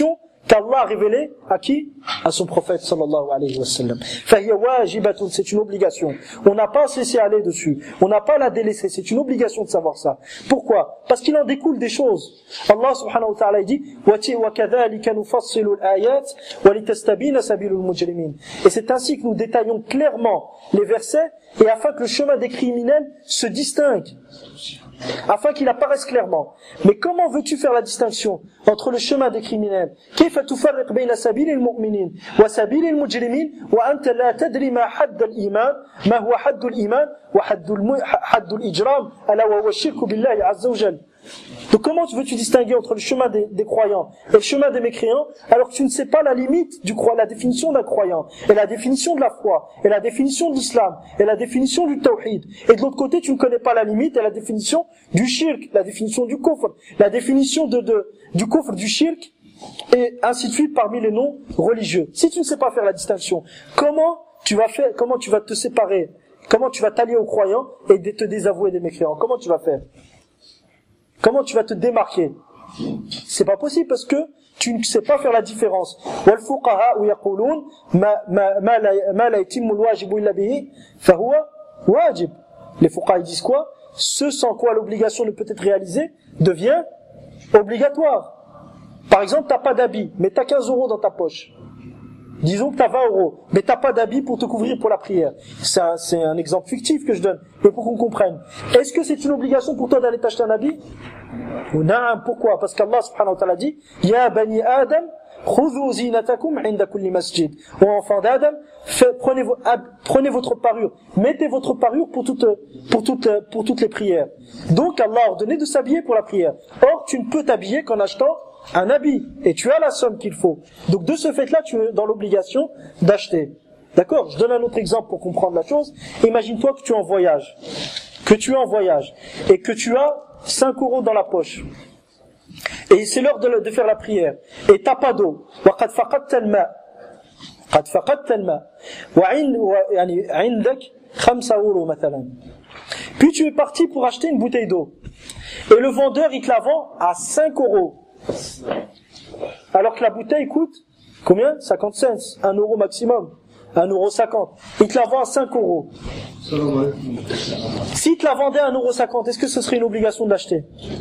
qu'Allah a révélé à qui? À son prophète sallallahu alayhi wa sallam. فَهِيَ وَاجِبَةٌ, c'est une obligation. On n'a pas à se laisser aller dessus. On n'a pas à la délaisser. C'est une obligation de savoir ça. Pourquoi? Parce qu'il en découle des choses. Allah subhanahu wa ta'ala dit وَكَذَلِكَ نُفَصِّلُ الْآيَاتِ وَلِتَسْتَبِينَ سَبِيلُ الْمُجْرِمِينَ. Et c'est ainsi que nous détaillons clairement les versets et afin que le chemin des criminels se distingue. Afin qu'il apparaisse clairement. Mais comment veux-tu faire la distinction entre le chemin des criminels? كيف تفرق بين سبيل المؤمنين وسبيل المجرمين وأنت لا تدري ما حد الإيمان ما هو حد الإيمان وحد حد الإجرام ألا وهو الشرك بالله عز وجل. Donc comment veux-tu distinguer entre le chemin des, des croyants et le chemin des mécréants alors que tu ne sais pas la limite du croyant, la définition d'un croyant, et la définition de la foi, et la définition de l'islam, et la définition du tawhid. Et de l'autre côté, tu ne connais pas la limite et la définition du shirk, la définition du kufr, la définition de, de, du kufr, du shirk, et ainsi de suite parmi les noms religieux. Si tu ne sais pas faire la distinction, comment tu vas faire, comment tu vas te séparer, comment tu vas t'allier aux croyants et te désavouer des mécréants? Comment tu vas faire? Comment tu vas te démarquer? C'est pas possible parce que tu ne sais pas faire la différence. وَالْفُقَهَاءُ يَقُولُونَ مَا لَا يَتِمُّ الْوَاجِبُ إِلَّا بِهِ فَهُوَ وَاجِبٌ. Les fuqaha disent quoi? Ce sans quoi l'obligation ne peut être réalisée devient obligatoire. Par exemple, t'as pas d'habit, mais t'as quinze euros dans ta poche. Disons que tu as vingt euros, mais tu n'as pas d'habit pour te couvrir pour la prière. C'est un, c'est un exemple fictif que je donne, mais pour qu'on comprenne. Est-ce que c'est une obligation pour toi d'aller t'acheter un habit? Ou non, pourquoi? Parce qu'Allah subhanahu wa ta'ala dit « Ya bani Adam, khudhu zinatakum inda kulli masjid » Ô enfants d'Adam, prenez, prenez votre parure, mettez votre parure pour toutes, pour toutes, pour toutes les prières. Donc Allah a ordonné de s'habiller pour la prière. Or, tu ne peux t'habiller qu'en achetant un habit, et tu as la somme qu'il faut. Donc de ce fait-là, tu es dans l'obligation d'acheter. D'accord? Je donne un autre exemple pour comprendre la chose. Imagine-toi que tu es en voyage, que tu es en voyage, et que tu as cinq euros dans la poche. Et c'est l'heure de, de faire la prière. Et t'as pas d'eau. وَقَدْ فَقَدْتَ الْمَاء قَدْ فَقَدْتَ الْمَاء وَعِنْدَكَ خَمْسَ euros مثلا. Puis tu es parti pour acheter une bouteille d'eau. Et le vendeur, il te la vend à cinq euros. Alors que la bouteille coûte combien? cinquante cents, un euro maximum, un euro cinquante. Il te la vend à cinq euros. S'il te la vendait à un euro cinquante, est-ce que ce serait une obligation de l'acheter?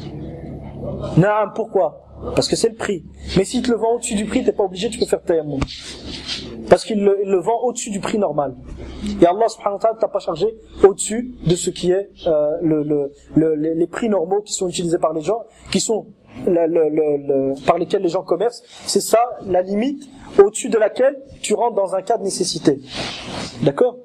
Non, pourquoi? Parce que c'est le prix. Mais s'il te le vend au-dessus du prix, t'es pas obligé, tu peux faire tayammum. Parce qu'il le, il le vend au-dessus du prix normal. Et Allah subhanahu wa ta'ala t'a pas chargé au-dessus de ce qui est euh, le, le, le, les, les prix normaux qui sont utilisés par les gens, qui sont Le, le, le, le, par lesquels les gens commercent. C'est ça la limite au-dessus de laquelle tu rentres dans un cas de nécessité. D'accord?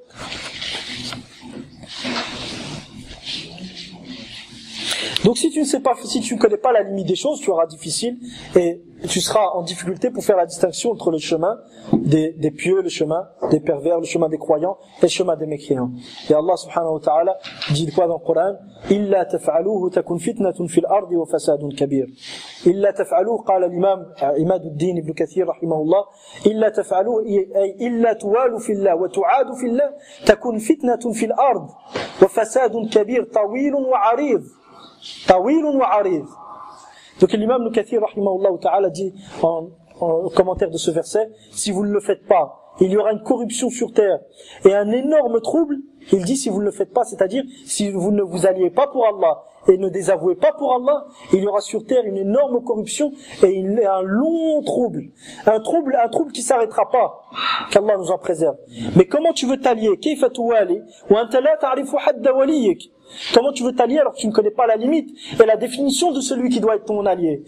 Donc si tu ne sais pas, si tu ne connais pas la limite des choses, tu auras difficile et tu seras en difficulté pour faire la distinction entre le chemin des, des pieux, le chemin des pervers, le chemin des croyants et le chemin des mécréants. Et Allah subhanahu wa ta'ala dit quoi dans le Coran? إِلَّا تَفْعَلُوهُ تَكُنْ فِتْنَةٌ فِي الْأَرْضِ وَفَسَادٌ كَبِيرٌ. إِلَّا تَفْعَلُوهُ قال الإمام عماد الدين ابن كثير رحمه الله إِلَّا تَفْعَلُوهُ أي إِلَّا تُوَالُوا في الله وتعادوا في الله تكن فتنة في الأرض وفساد كبير طويل وعريض طويل وعريض. Donc l'imam Ibn Kathir rahimahullah ta'ala dit en, en commentaire de ce verset, si vous ne le faites pas, il y aura une corruption sur terre et un énorme trouble. Il dit si vous ne le faites pas, c'est-à-dire si vous ne vous alliez pas pour Allah et ne désavouez pas pour Allah, il y aura sur terre une énorme corruption et un long trouble. Un trouble, un trouble qui s'arrêtera pas. Qu'Allah nous en préserve. Mais comment tu veux t'allier? كيف توالي وأنت لا تعرف حد وليك? Comment tu veux t'allier alors que tu ne connais pas la limite et la définition de celui qui doit être ton allié?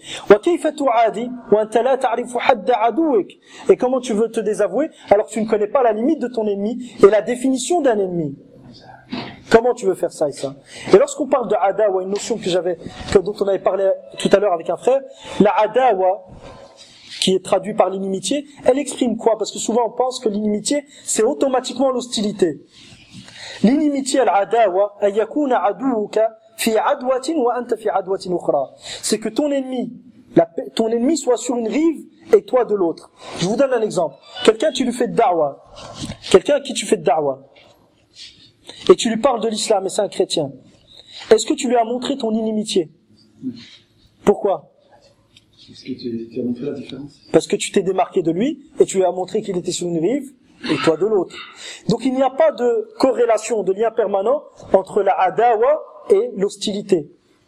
Et comment tu veux te désavouer alors que tu ne connais pas la limite de ton ennemi et la définition d'un ennemi? Comment tu veux faire ça et ça? Et lorsqu'on parle de adawa, une notion que j'avais, que, dont on avait parlé tout à l'heure avec un frère, la adawa, qui est traduit par l'inimitié, elle exprime quoi? Parce que souvent on pense que l'inimitié, c'est automatiquement l'hostilité. L'inimitié, al-adawa, ay yakuna aduuka fi adwatin wa anta fi adwatin ukhra. C'est que ton ennemi, la, ton ennemi soit sur une rive et toi de l'autre. Je vous donne un exemple. Quelqu'un, tu lui fais de da'wa. Quelqu'un à qui tu fais de da'wa. Et tu lui parles de l'islam et c'est un chrétien. Est-ce que tu lui as montré ton inimitié? Pourquoi? Est-ce que tu, tu as montré la différence? Parce que tu t'es démarqué de lui et tu lui as montré qu'il était sur une rive et toi de l'autre. Donc il n'y a pas de corrélation, de lien permanent entre la adawa et l'hostilité.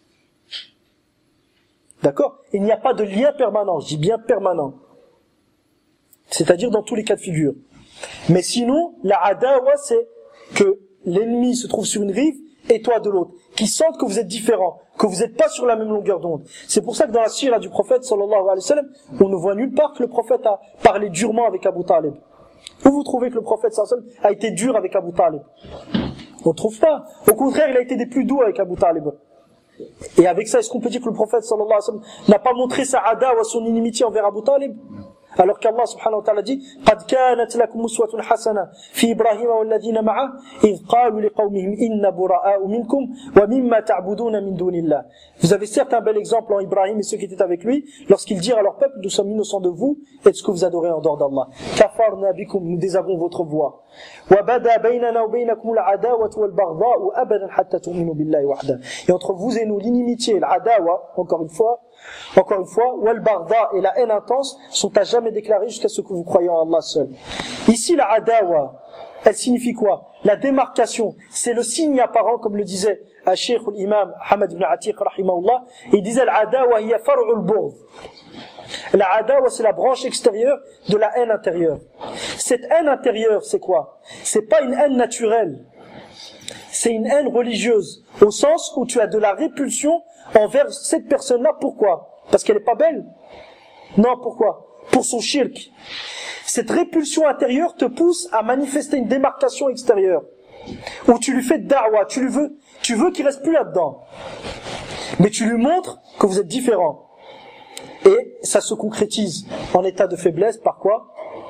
D'accord? Il n'y a pas de lien permanent, je dis bien permanent. C'est-à-dire dans tous les cas de figure. Mais sinon, la adawa, c'est que l'ennemi se trouve sur une rive et toi de l'autre, qui sentent que vous êtes différents, que vous n'êtes pas sur la même longueur d'onde. C'est pour ça que dans la sira du prophète sallallahu alayhi wa sallam, on ne voit nulle part que le prophète a parlé durement avec Abu Talib. Où vous trouvez que le prophète sallallahu alayhi wa sallam a été dur avec Abu Talib? On ne trouve pas. Au contraire, il a été des plus doux avec Abu Talib. Et avec ça, est-ce qu'on peut dire que le prophète sallallahu alayhi wa sallam n'a pas montré sa adawa, son inimitié envers Abu Talib? Alors qu'Allah subhanahu wa ta'ala dit قَدْ كَانَتْ لَكُمْ أُسْوَةٌ حَسَنَةٌ فِي إِبْرَاهِيمَ وَالَّذِينَ مَعَهُ إِذْ قَالُوا لِقَوْمِهِمْ إِنَّا بُرَآءُ مِنْكُمْ وَمِمَّا تَعْبُدُونَ مِنْ دُونِ اللَّهِ. Vous avez certes un bel exemple en Ibrahim et ceux qui étaient avec lui lorsqu'ils dirent à leur peuple: nous sommes innocents de vous et de ce que vous adorez en dehors d'Allah. كَفَرْنَا بِكُمْ, nous désavouons votre voix. وَبَدَا بَيْنَنَا وَبَيْنَكُمُ الْعَدَاوَةُ وَالْبَغْضَاءُ أَبَدًا حَتَّى تُؤْمِنُوا بِاللَّهِ وَحْدَهُ. Et entre vous et nous, l'inimitié, l'adawa, encore une fois, Encore une fois, wal barda et la haine intense sont à jamais déclarées jusqu'à ce que vous croyez en Allah seul. Ici, la adawa, elle signifie quoi? La démarcation, c'est le signe apparent, comme le disait Cheikh l'imam Hamad ibn Atiq rahimahullah. Il disait l'adawa hiya far'ul bughd. La adawa, c'est la branche extérieure de la haine intérieure. Cette haine intérieure, c'est quoi? C'est pas une haine naturelle. C'est une haine religieuse, au sens où tu as de la répulsion envers cette personne-là. Pourquoi? Parce qu'elle n'est pas belle? Non, pourquoi? Pour son shirk. Cette répulsion intérieure te pousse à manifester une démarcation extérieure, où tu lui fais da'wa, tu lui veux, tu veux qu'il reste plus là-dedans. Mais tu lui montres que vous êtes différents. Et ça se concrétise en état de faiblesse, par quoi?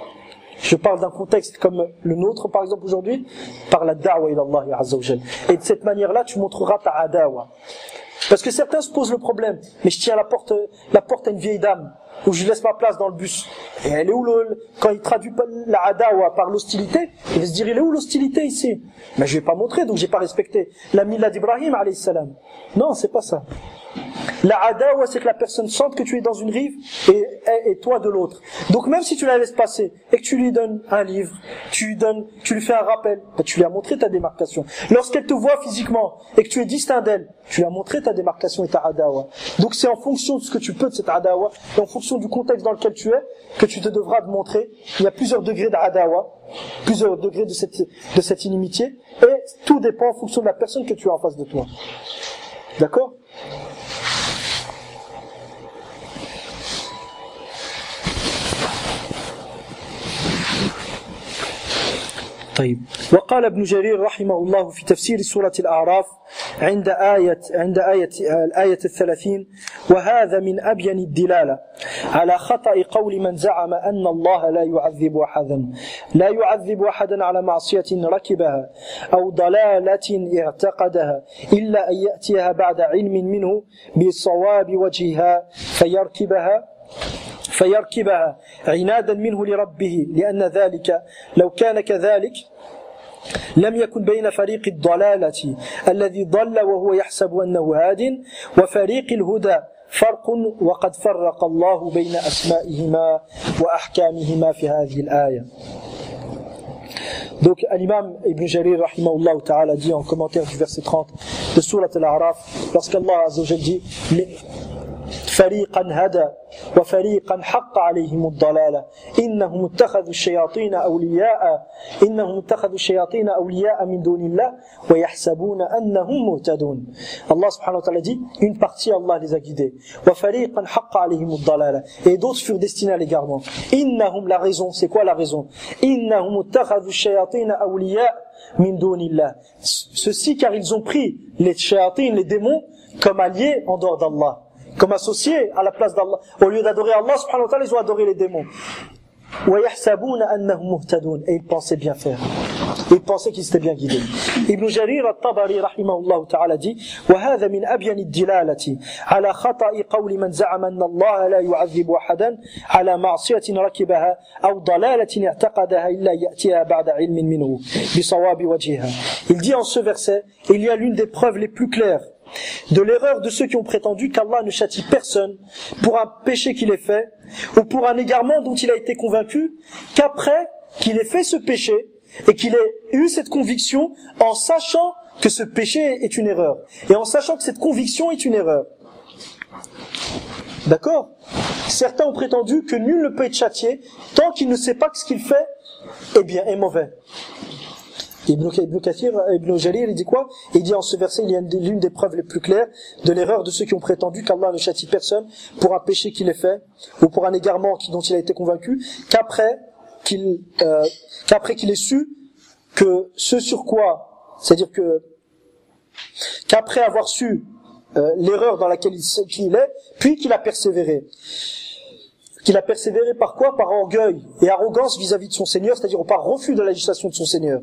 Je parle d'un contexte comme le nôtre, par exemple, aujourd'hui, par la da'wa ila Allah azza wa jal. Et de cette manière-là, tu montreras ta adawa. Parce que certains se posent le problème, mais je tiens à la porte, la porte à une vieille dame, où je laisse ma place dans le bus. Et elle est où le, quand il traduit la adawa par l'hostilité, il va se dire, il est où l'hostilité ici? Mais je vais pas montrer, donc j'ai pas respecté la milla d'Ibrahim alayhi salam. Non, c'est pas ça. La adawa, c'est que la personne sente que tu es dans une rive et, et, et toi de l'autre. Donc même si tu la laisses passer et que tu lui donnes un livre, tu lui donnes, tu lui fais un rappel, bah, tu lui as montré ta démarcation. Lorsqu'elle te voit physiquement et que tu es distinct d'elle, tu lui as montré ta démarcation et ta adawa. Donc c'est en fonction de ce que tu peux de cette adawa et en fonction du contexte dans lequel tu es que tu te devras te montrer. Il y a plusieurs degrés d'adawa, plusieurs degrés de cette, de cette inimitié, et tout dépend en fonction de la personne que tu as en face de toi. D'accord? طيب. وقال ابن جرير رحمه الله في تفسير سورة الأعراف عند آية عند آية الآية الثلاثين: وهذا من أبين الدلالة على خطأ قول من زعم أن الله لا يعذب أحدا لا يعذب أحدا على معصية ركبها أو ضلالة اعتقدها إلا أن يأتيها بعد علم منه بصواب وجهها فيركبها فيركبها عنادا منه لربه لأن ذلك لو كان كذلك لم يكن بين فريق الضلالة الذي ضل وهو يحسب أنه هاد وفريق الهدى فرق وقد فرق الله بين أسمائهما وأحكامهما في هذه الآية. Donc l'imam Ibn Jarir rahimahullah ta'ala dit en commentaire du verset trente de Surat Al-A'raf, lorsqu'Allah azza wa jalla dit فريقا هدى وفريقا حق عليهم الضلالة إنهم اتخذوا الشياطين أولياء إنهم اتخذوا الشياطين أولياء من دون الله ويحسبون أنهم مهتدون. Allah subhanahu wa ta'ala dit, une partie Allah les a guidés, وفريقا حق عليهم الضلالة, et d'autres furent destinés à l'égarement. إنهم, la raison, c'est quoi la raison? إنهم اتخذوا الشياطين أولياء من دون الله. Ceci car ils ont pris les shayatin, les démons, comme alliés en dehors d'Allah, comme associés à la place d'Allah. Au lieu d'adorer Allah subhanahu wa ta'ala, ils ont adoré les démons. وَيَحْسَبُونَ أَنَّهُمْ مُهْتَدُونَ. Et ils pensaient bien faire. Ils pensaient qu'ils étaient bien guidés. Ibn Jarir al-Tabari rahimahullah ta'ala dit: وَهَذَا مِنْ أَبْيَنِ الدِّلَالَةِ عَلَى خَطَأِ قَوْلِ مَنْ زَعَمَ أَنَّ اللَّهَ لَا يُعَذِّبُ أَحَدًا عَلَى مَعْصِيَةٍ رَكِبَهَا أَوْ ضَلَالَةٍ اعْتَقَدَهَا إِلَّا يَأْتِيهَا بَعْدَ عِلْمٍ مِّنْهُ بِصَوَابِ وَجْهِهَا. Il dit en ce verset, il y a l'une des preuves les plus claires de l'erreur de ceux qui ont prétendu qu'Allah ne châtie personne pour un péché qu'il ait fait ou pour un égarement dont il a été convaincu qu'après qu'il ait fait ce péché et qu'il ait eu cette conviction en sachant que ce péché est une erreur et en sachant que cette conviction est une erreur. D'accord ? Certains ont prétendu que nul ne peut être châtié tant qu'il ne sait pas que ce qu'il fait est bien, est mauvais. Ibn, Ibn Kathir, Ibn Jarir, il dit quoi? Il dit en ce verset, il y a l'une des preuves les plus claires de l'erreur de ceux qui ont prétendu qu'Allah ne châtie personne pour un péché qu'il ait fait ou pour un égarement dont il a été convaincu qu'après qu'il, euh, qu'après qu'il ait su que ce sur quoi, c'est-à-dire que qu'après avoir su euh, l'erreur dans laquelle il, qu'il est, puis qu'il a persévéré. Qu'il a persévéré par quoi? Par orgueil et arrogance vis-à-vis de son Seigneur, c'est-à-dire par refus de la législation de son Seigneur.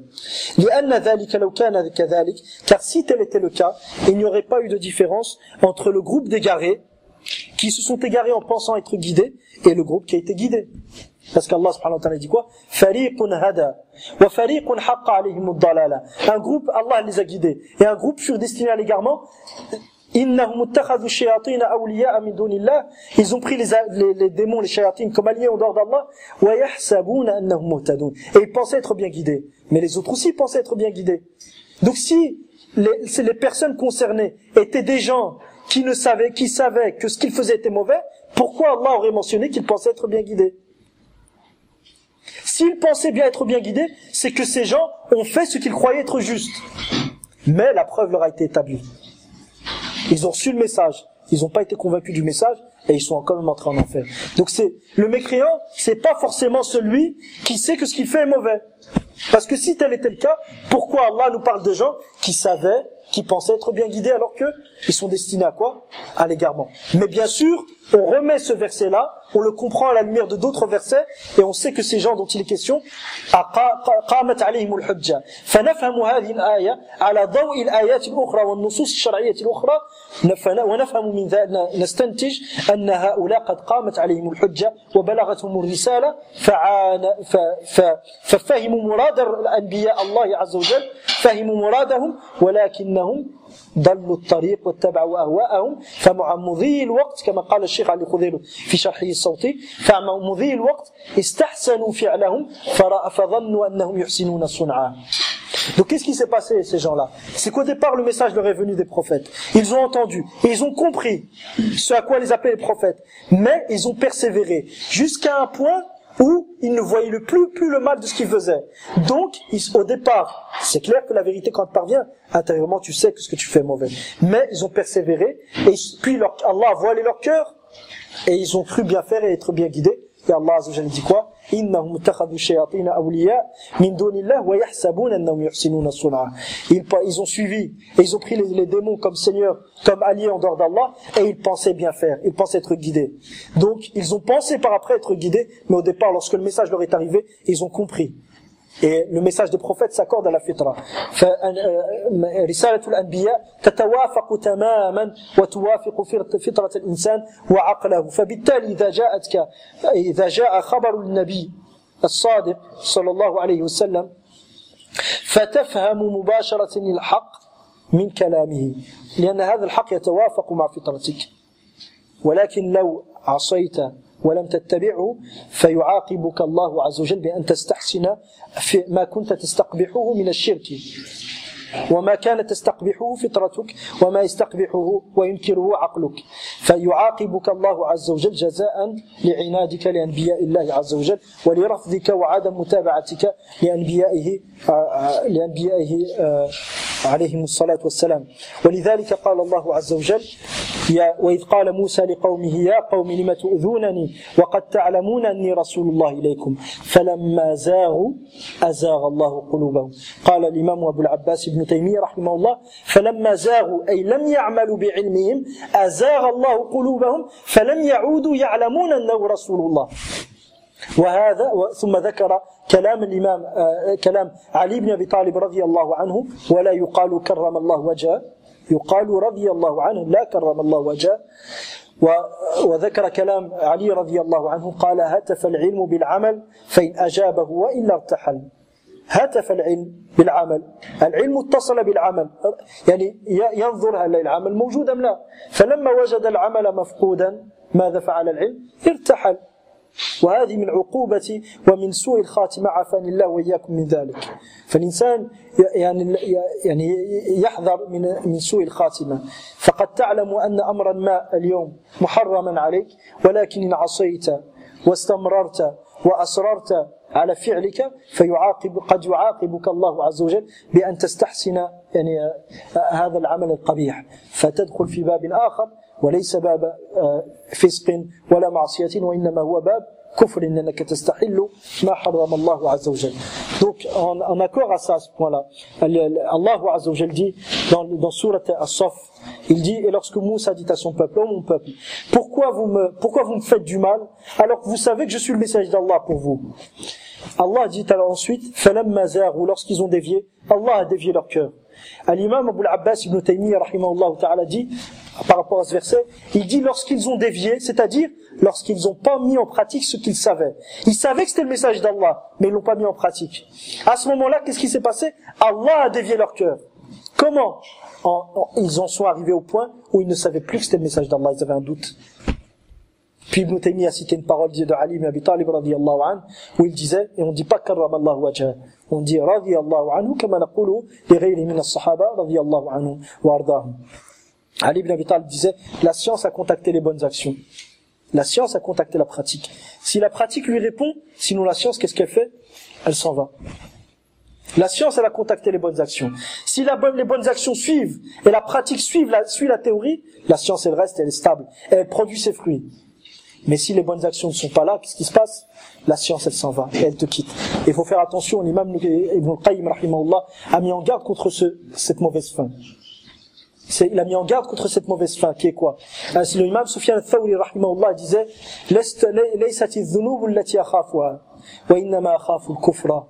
Car si tel était le cas, il n'y aurait pas eu de différence entre le groupe d'égarés qui se sont égarés en pensant être guidés et le groupe qui a été guidé. Parce qu'Allah subhanahu wa ta'ala dit quoi? Un groupe, Allah les a guidés, et un groupe furent destinés à l'égarement. Ils ont pris les, les, les démons, les shayatines comme alliés en dehors d'Allah, et ils pensaient être bien guidés. Mais les autres aussi pensaient être bien guidés. Donc si les, les personnes concernées étaient des gens qui ne savaient, qui savaient que ce qu'ils faisaient était mauvais, pourquoi Allah aurait mentionné qu'ils pensaient être bien guidés? S'ils pensaient bien être bien guidés, c'est que ces gens ont fait ce qu'ils croyaient être juste. Mais la preuve leur a été établie. Ils ont reçu le message, ils n'ont pas été convaincus du message et ils sont quand même entrés en enfer. Donc c'est le mécréant, c'est pas forcément celui qui sait que ce qu'il fait est mauvais. Parce que si tel était le cas, pourquoi Allah nous parle de gens qui savaient, qui pensaient être bien guidés alors que ils sont destinés à quoi? À l'égarement. Mais bien sûr, on remet ce verset-là, on le comprend à la lumière de d'autres versets et on sait que ces gens dont il est question, قامت عليهم الحجة فنفهم هذه الآية على ضوء الآيات الأخرى والنصوص الشرعية الأخرى ونفهم من ذلك نستنتج أن هؤلاء قد قامت عليهم الحجة وبلغتهم الرسالة ففهموا مراد الأنبياء الله عز وجل فهموا مرادهم ولكنهم ضلوا الطريق واتبعوا أهواءهم فمع مضي الوقت كما قال الشيخ علي خضير في شرحه الصوتي فمع مضي الوقت استحسنوا فعلهم فظنوا أنهم يحسنون صنعا. Donc qu'est-ce qui s'est passé ces gens-là? C'est qu'au départ le message leur est venu des prophètes. Ils ont entendu et ils ont compris ce à quoi les appelaient les prophètes. Mais ils ont persévéré jusqu'à un point où ils ne voyaient le plus, plus le mal de ce qu'ils faisaient. Donc, ils, au départ, c'est clair que la vérité, quand elle parvient, intérieurement, tu sais que ce que tu fais est mauvais. Mais ils ont persévéré, et puis leur, Allah a voilé leur cœur, et ils ont cru bien faire et être bien guidés. Et Allah Azza wa Jalla dit quoi? إنهم اتخذوا الشياطين أولياء من دون الله ويحسبون أنهم يحسنون صنعا. Ils, ils ont suivi et ils ont pris les, les démons comme seigneurs, comme alliés en dehors d'Allah, et ils pensaient bien faire, ils pensaient être guidés. Donc ils ont pensé par après être guidés, mais au départ, lorsque le message leur est arrivé, ils ont compris. Et le message des prophètes s'accorde à la fitra. رسالة الأنبياء تتوافق تماما وتوافق فطرة الإنسان وعقله. فبالتالي إذا جاءتك إذا جاء خبر النبي الصادق صلى الله عليه وسلم فتفهم مباشرة الحق من كلامه لأن هذا الحق يتوافق مع فطرتك. ولكن لو عصيت ولم تتبعه فيعاقبك الله عز وجل بأن تستحسن في ما كنت تستقبحه من الشرك وما كانت تستقبحه فطرتك وما يستقبحه وينكره عقلك فيعاقبك الله عز وجل جزاء لعنادك لأنبياء الله عز وجل ولرفضك وعدم متابعتك لأنبيائه لأنبيائه عليهم الصلاة والسلام. ولذلك قال الله عز وجل يا وإذ قال موسى لقومه يا قوم لم تؤذونني وقد تعلمون أني رسول الله إليكم فلما زاغوا أزاغ الله قلوبهم. قال الإمام أبو العباس ابن تيمية رحمه الله فلما زاغوا أي لم يعملوا بعلمهم أزاغ الله قلوبهم فلم يعودوا يعلمون أنه رسول الله. وهذا ثم ذكر كلام الإمام آه كلام علي بن أبي طالب رضي الله عنه ولا يقال كرم الله وجهه يقال رضي الله عنه لا كرم الله وجهه. وذكر كلام علي رضي الله عنه قال هتف العلم بالعمل فإن أجابه وإلا ارتحل. هتف العلم بالعمل العلم اتصل بالعمل يعني ينظر هل العمل موجود أم لا فلما وجد العمل مفقودا ماذا فعل العلم ارتحل وهذه من عقوبة ومن سوء الخاتمة عافاني الله وإياكم من ذلك فالإنسان يعني يعني يحذر من من سوء الخاتمة فقد تعلم أن أمرا ما اليوم محرما عليك ولكن إن عصيت واستمررت وأصررت على فعلك فيعاقب قد يعاقبك الله عز وجل بأن تستحسن يعني هذا العمل القبيح فتدخل في باب آخر وليس باب فسق ولا معصية وإنما هو باب كفر إنك تستحل ما حرم الله عز وجل. Donc en, en accord à ça, à ce point-là, Allah Azza wa Jal dit dans, dans Sourate As-Saff, il dit, et lorsque Moussa dit à son peuple, oh mon peuple, pourquoi vous me, pourquoi vous me faites du mal alors que vous savez que je suis le messager d'Allah pour vous? Allah dit alors ensuite, فَلَمَّا زَاغُوا lorsqu'ils ont dévié, Allah a dévié leur cœur. L'imam Abu al-Abbas ibn Taymiyyah rahimahullah ta'ala dit par rapport à ce verset, il dit lorsqu'ils ont dévié, c'est-à-dire lorsqu'ils n'ont pas mis en pratique ce qu'ils savaient. Ils savaient que c'était le message d'Allah, mais ils l'ont pas mis en pratique. À ce moment-là, qu'est-ce qui s'est passé? Allah a dévié leur cœur. Comment? en, en, Ils en sont arrivés au point où ils ne savaient plus que c'était le message d'Allah, ils avaient un doute. Puis Ibn Taymiyyah a cité une parole de Ali ibn Abi Talib radiyallahu anhu où il disait, et on ne dit pas karramallahu wajha, on dit radiyallahu anhu kama naqulu li ghayri min as-sahaba radiyallahu anhu wa ardahum. Ali ibn Abi Talib disait, la science a contacté les bonnes actions. La science a contacté la pratique. Si la pratique lui répond, sinon la science, qu'est-ce qu'elle fait? Elle s'en va. La science, elle a contacté les bonnes actions. Si la bonne, les bonnes actions suivent, et la pratique suit la, suit la théorie, la science, elle reste, elle est stable, et elle produit ses fruits. Mais si les bonnes actions ne sont pas là, qu'est-ce qui se passe? La science, elle s'en va, et elle te quitte. Et il faut faire attention, l'imam Ibn al-Qayyim, rahimahullah, a mis en garde contre ce, cette mauvaise fin. C'est, il a mis en garde contre cette mauvaise fin, qui est quoi? Euh, c'est l'imam Sufyan al-Thawri, rahimahullah, disait, laysat adh-dhunub allati akhafuha, wa innama akhafu al-kufra.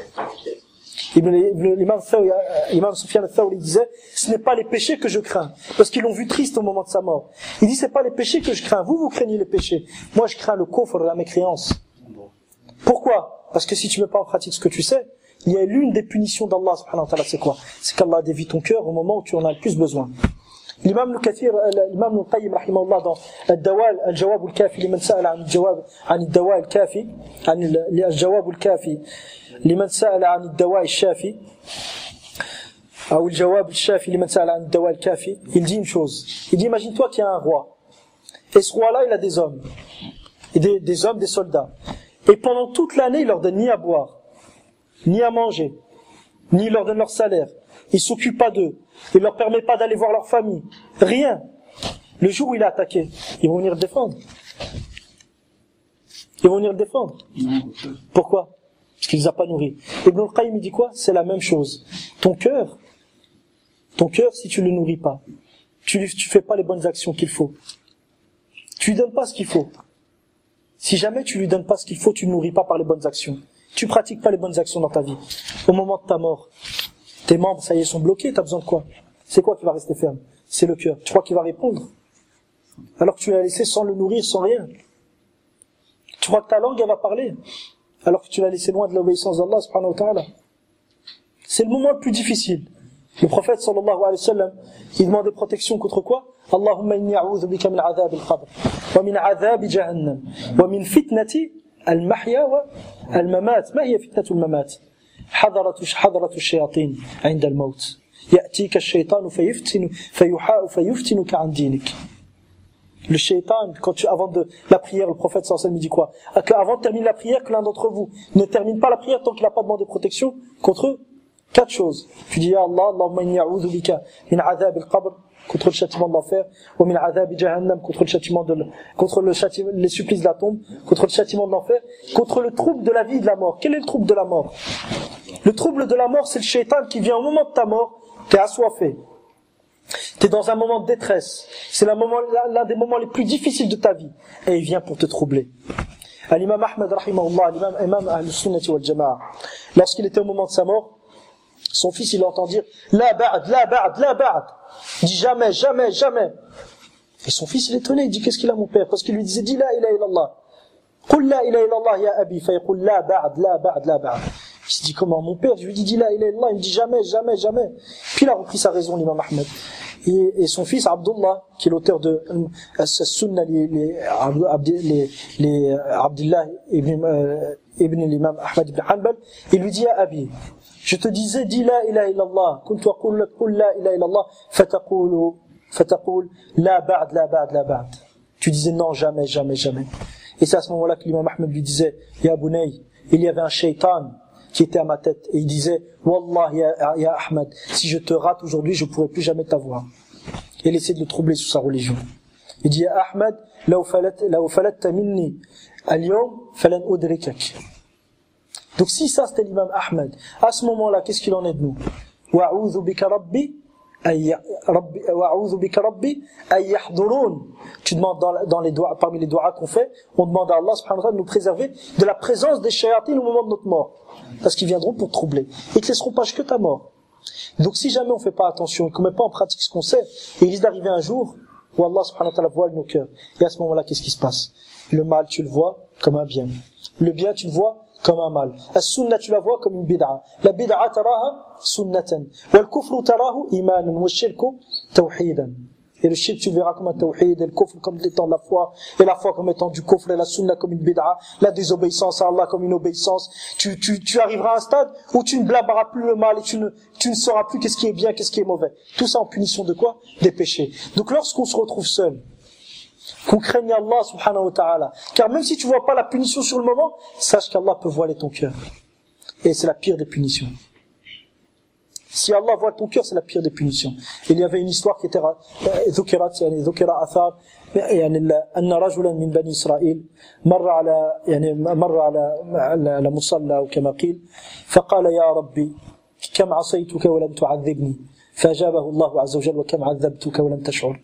L'imam Sufyan al-Thawri disait, ce n'est pas les péchés que je crains, parce qu'ils l'ont vu triste au moment de sa mort. Il dit, c'est pas les péchés que je crains, vous, vous craignez les péchés. Moi, je crains le kufr, la mécréance. Pourquoi? Parce que si tu ne mets pas en pratique ce que tu sais, il y a l'une des punitions d'Allah subhanahu wa ta'ala, c'est quoi? C'est qu'Allah dévie ton cœur au moment où tu en as le plus besoin. L'imam al-Kathir, l'imam al-Qayyim, rahimahullah, dans Al-Dawal, Al-Jawab al-Kafi, liman sa'ala an al-Jawab, an al-Dawa al-Kafi, an al-Jawab al-Kafi, liman sa'ala an al-Dawa al-Shafi, ou al-Jawab al-Shafi, liman sa'ala an al-Dawa al-Kafi, il dit une chose. Il dit, imagine-toi qu'il y a un roi. Et ce roi-là, il a des hommes. Et des, des hommes, des soldats. Et pendant toute l'année, il leur donne ni à boire, ni à manger, ni il leur donne leur salaire. Il s'occupe pas d'eux. Il leur permet pas d'aller voir leur famille. Rien. Le jour où il a attaqué, ils vont venir le défendre. Ils vont venir le défendre. Pourquoi? Parce qu'il les a pas nourris. Ibn al-Qayyim, il dit quoi? C'est la même chose. Ton cœur, ton cœur, si tu le nourris pas, tu lui, tu fais pas les bonnes actions qu'il faut. Tu lui donnes pas ce qu'il faut. Si jamais tu lui donnes pas ce qu'il faut, tu ne nourris pas par les bonnes actions. Tu pratiques pas les bonnes actions dans ta vie. Au moment de ta mort, tes membres, ça y est, sont bloqués, t'as besoin de quoi? C'est quoi qui va rester ferme? C'est le cœur. Tu crois qu'il va répondre? Alors que tu l'as laissé sans le nourrir, sans rien. Tu crois que ta langue, elle va parler? Alors que tu l'as laissé loin de l'obéissance d'Allah, subhanahu wa ta'ala. C'est le moment le plus difficile. Le prophète, sallallahu alayhi wa sallam, il demandait protection contre quoi? Allahumma inni a'udhu bika min adhab al-qabr, wa min adhab jahannam, wa min fitnati al-mahya wa al-mamat. Ma hiya fitnatu al-mamat? حضرة حضرة الشياطين عند الموت يأتيك الشيطان فيفتن فيحاء فيفتنك عن دينك. Le shaitan, quand tu, avant de la prière, le prophète sallallahu alayhi wa sallam dit quoi? Avant de terminer la prière, que l'un d'entre vous ne termine pas la prière tant qu'il n'a pas demandé protection contre quatre choses. Tu dis, ya Allah, Allahumma inni a'udhu bika min adhab al-qabr, contre le châtiment de l'enfer, ou min adhab jahannam, contre le châtiment de, contre le châtiment, les supplices de la tombe, contre le châtiment de l'enfer, contre le trouble de la vie et de la mort. Quel est le trouble de la mort? Le trouble de la mort, c'est le shaitan qui vient au moment de ta mort, t'es assoiffé. T'es dans un moment de détresse. C'est l'un l'un des moments les plus difficiles de ta vie. Et il vient pour te troubler. L'imam Ahmad, rahimahullah, l'imam imam Ahl-Sunnati wal Jama'a, lorsqu'il était au moment de sa mort, son fils, il l'entend dire, la ba'd, la ba'd, la ba'd. Il dit jamais, jamais, jamais. Et son fils, il est étonné, il dit, qu'est-ce qu'il a mon père? Parce qu'il lui disait, dis la ilaha illallah. Qul la ilaha illallah ya abi, fa yaqul la ba'd, la ba'd, la ba'd. Il se dit comment mon père, je lui dis, dis la ilaha illallah, il me dit jamais, jamais, jamais. Puis il a repris sa raison, l'imam Ahmed. Et, et son fils Abdullah, qui est l'auteur de As-Sunnah, les, les, les, les Abdullah ibn, euh, ibn l'imam Ahmed ibn Hanbal, il lui dit à Abi, je te disais, dis la ilaha illallah, kuntu aqul lak qul la ilaha illallah, fataqulu, fataqul, la ba'd, la ba'd, la ba'd. Tu disais non, jamais, jamais, jamais. Et c'est à ce moment-là que l'imam Ahmed lui disait, Ya Bunay, il y avait un shaitan qui était à ma tête, et il disait, Wallah, ya, ya Ahmed, si je te rate aujourd'hui, je ne pourrai plus jamais t'avoir. Et il essaie de le troubler sous sa religion. Il dit, Ya Ahmed, law falatta minni, al-yawm, falan udrikak. Donc si ça c'était l'imam Ahmed, à ce moment-là, qu'est-ce qu'il en est de nous? Wa'oudhu bika rabbi, wa'oudhu bika rabbi, ay yahdurun. Tu demandes dans, dans les doigts, parmi les doigts qu'on fait, on demande à Allah subhanahu wa ta'ala de nous préserver de la présence des shayatines au moment de notre mort. Parce qu'ils viendront pour te troubler. Ils te laisseront pas jusque ta mort. Donc si jamais on fait pas attention et qu'on met pas en pratique ce qu'on sait, il risque d'arriver un jour où Allah subhanahu wa ta'ala voile nos cœurs. Et à ce moment-là, qu'est-ce qui se passe? Le mal, tu le vois comme un bien. Le bien, tu le vois comme un mal. As-sunnah, tu la vois comme une bid'a. La bid'a taraha sunnatan. Wal kufru tarahu imanan. Wal shirku tawhidan. Et le shirk, tu le verras comme un tawhid, et le kufr comme étant de la foi, et la foi comme étant du kufr, et la sunna comme une bid'a, la désobéissance à Allah comme une obéissance. Tu, tu, tu arriveras à un stade où tu ne blâmeras plus le mal, et tu ne, tu ne sauras plus qu'est-ce qui est bien, qu'est-ce qui est mauvais. Tout ça en punition de quoi? Des péchés. Donc lorsqu'on se retrouve seul, qu'on craigne Allah subhanahu wa ta'ala, car même si tu vois pas la punition sur le moment, sache qu'Allah peut voiler ton cœur. Et c'est la pire des punitions. Si Allah voit ton cœur, c'est la pire des punitions. Il y avait une histoire qui était ذكرت يعني ذكر آثار يعني أن رجلا من بني إسرائيل مر على يعني مر على على مصلى أو كما قيل فقال يا ربي كم عصيتك ولم تعذبني فأجابه الله عز وجل وكم عذبتك ولم تشعر.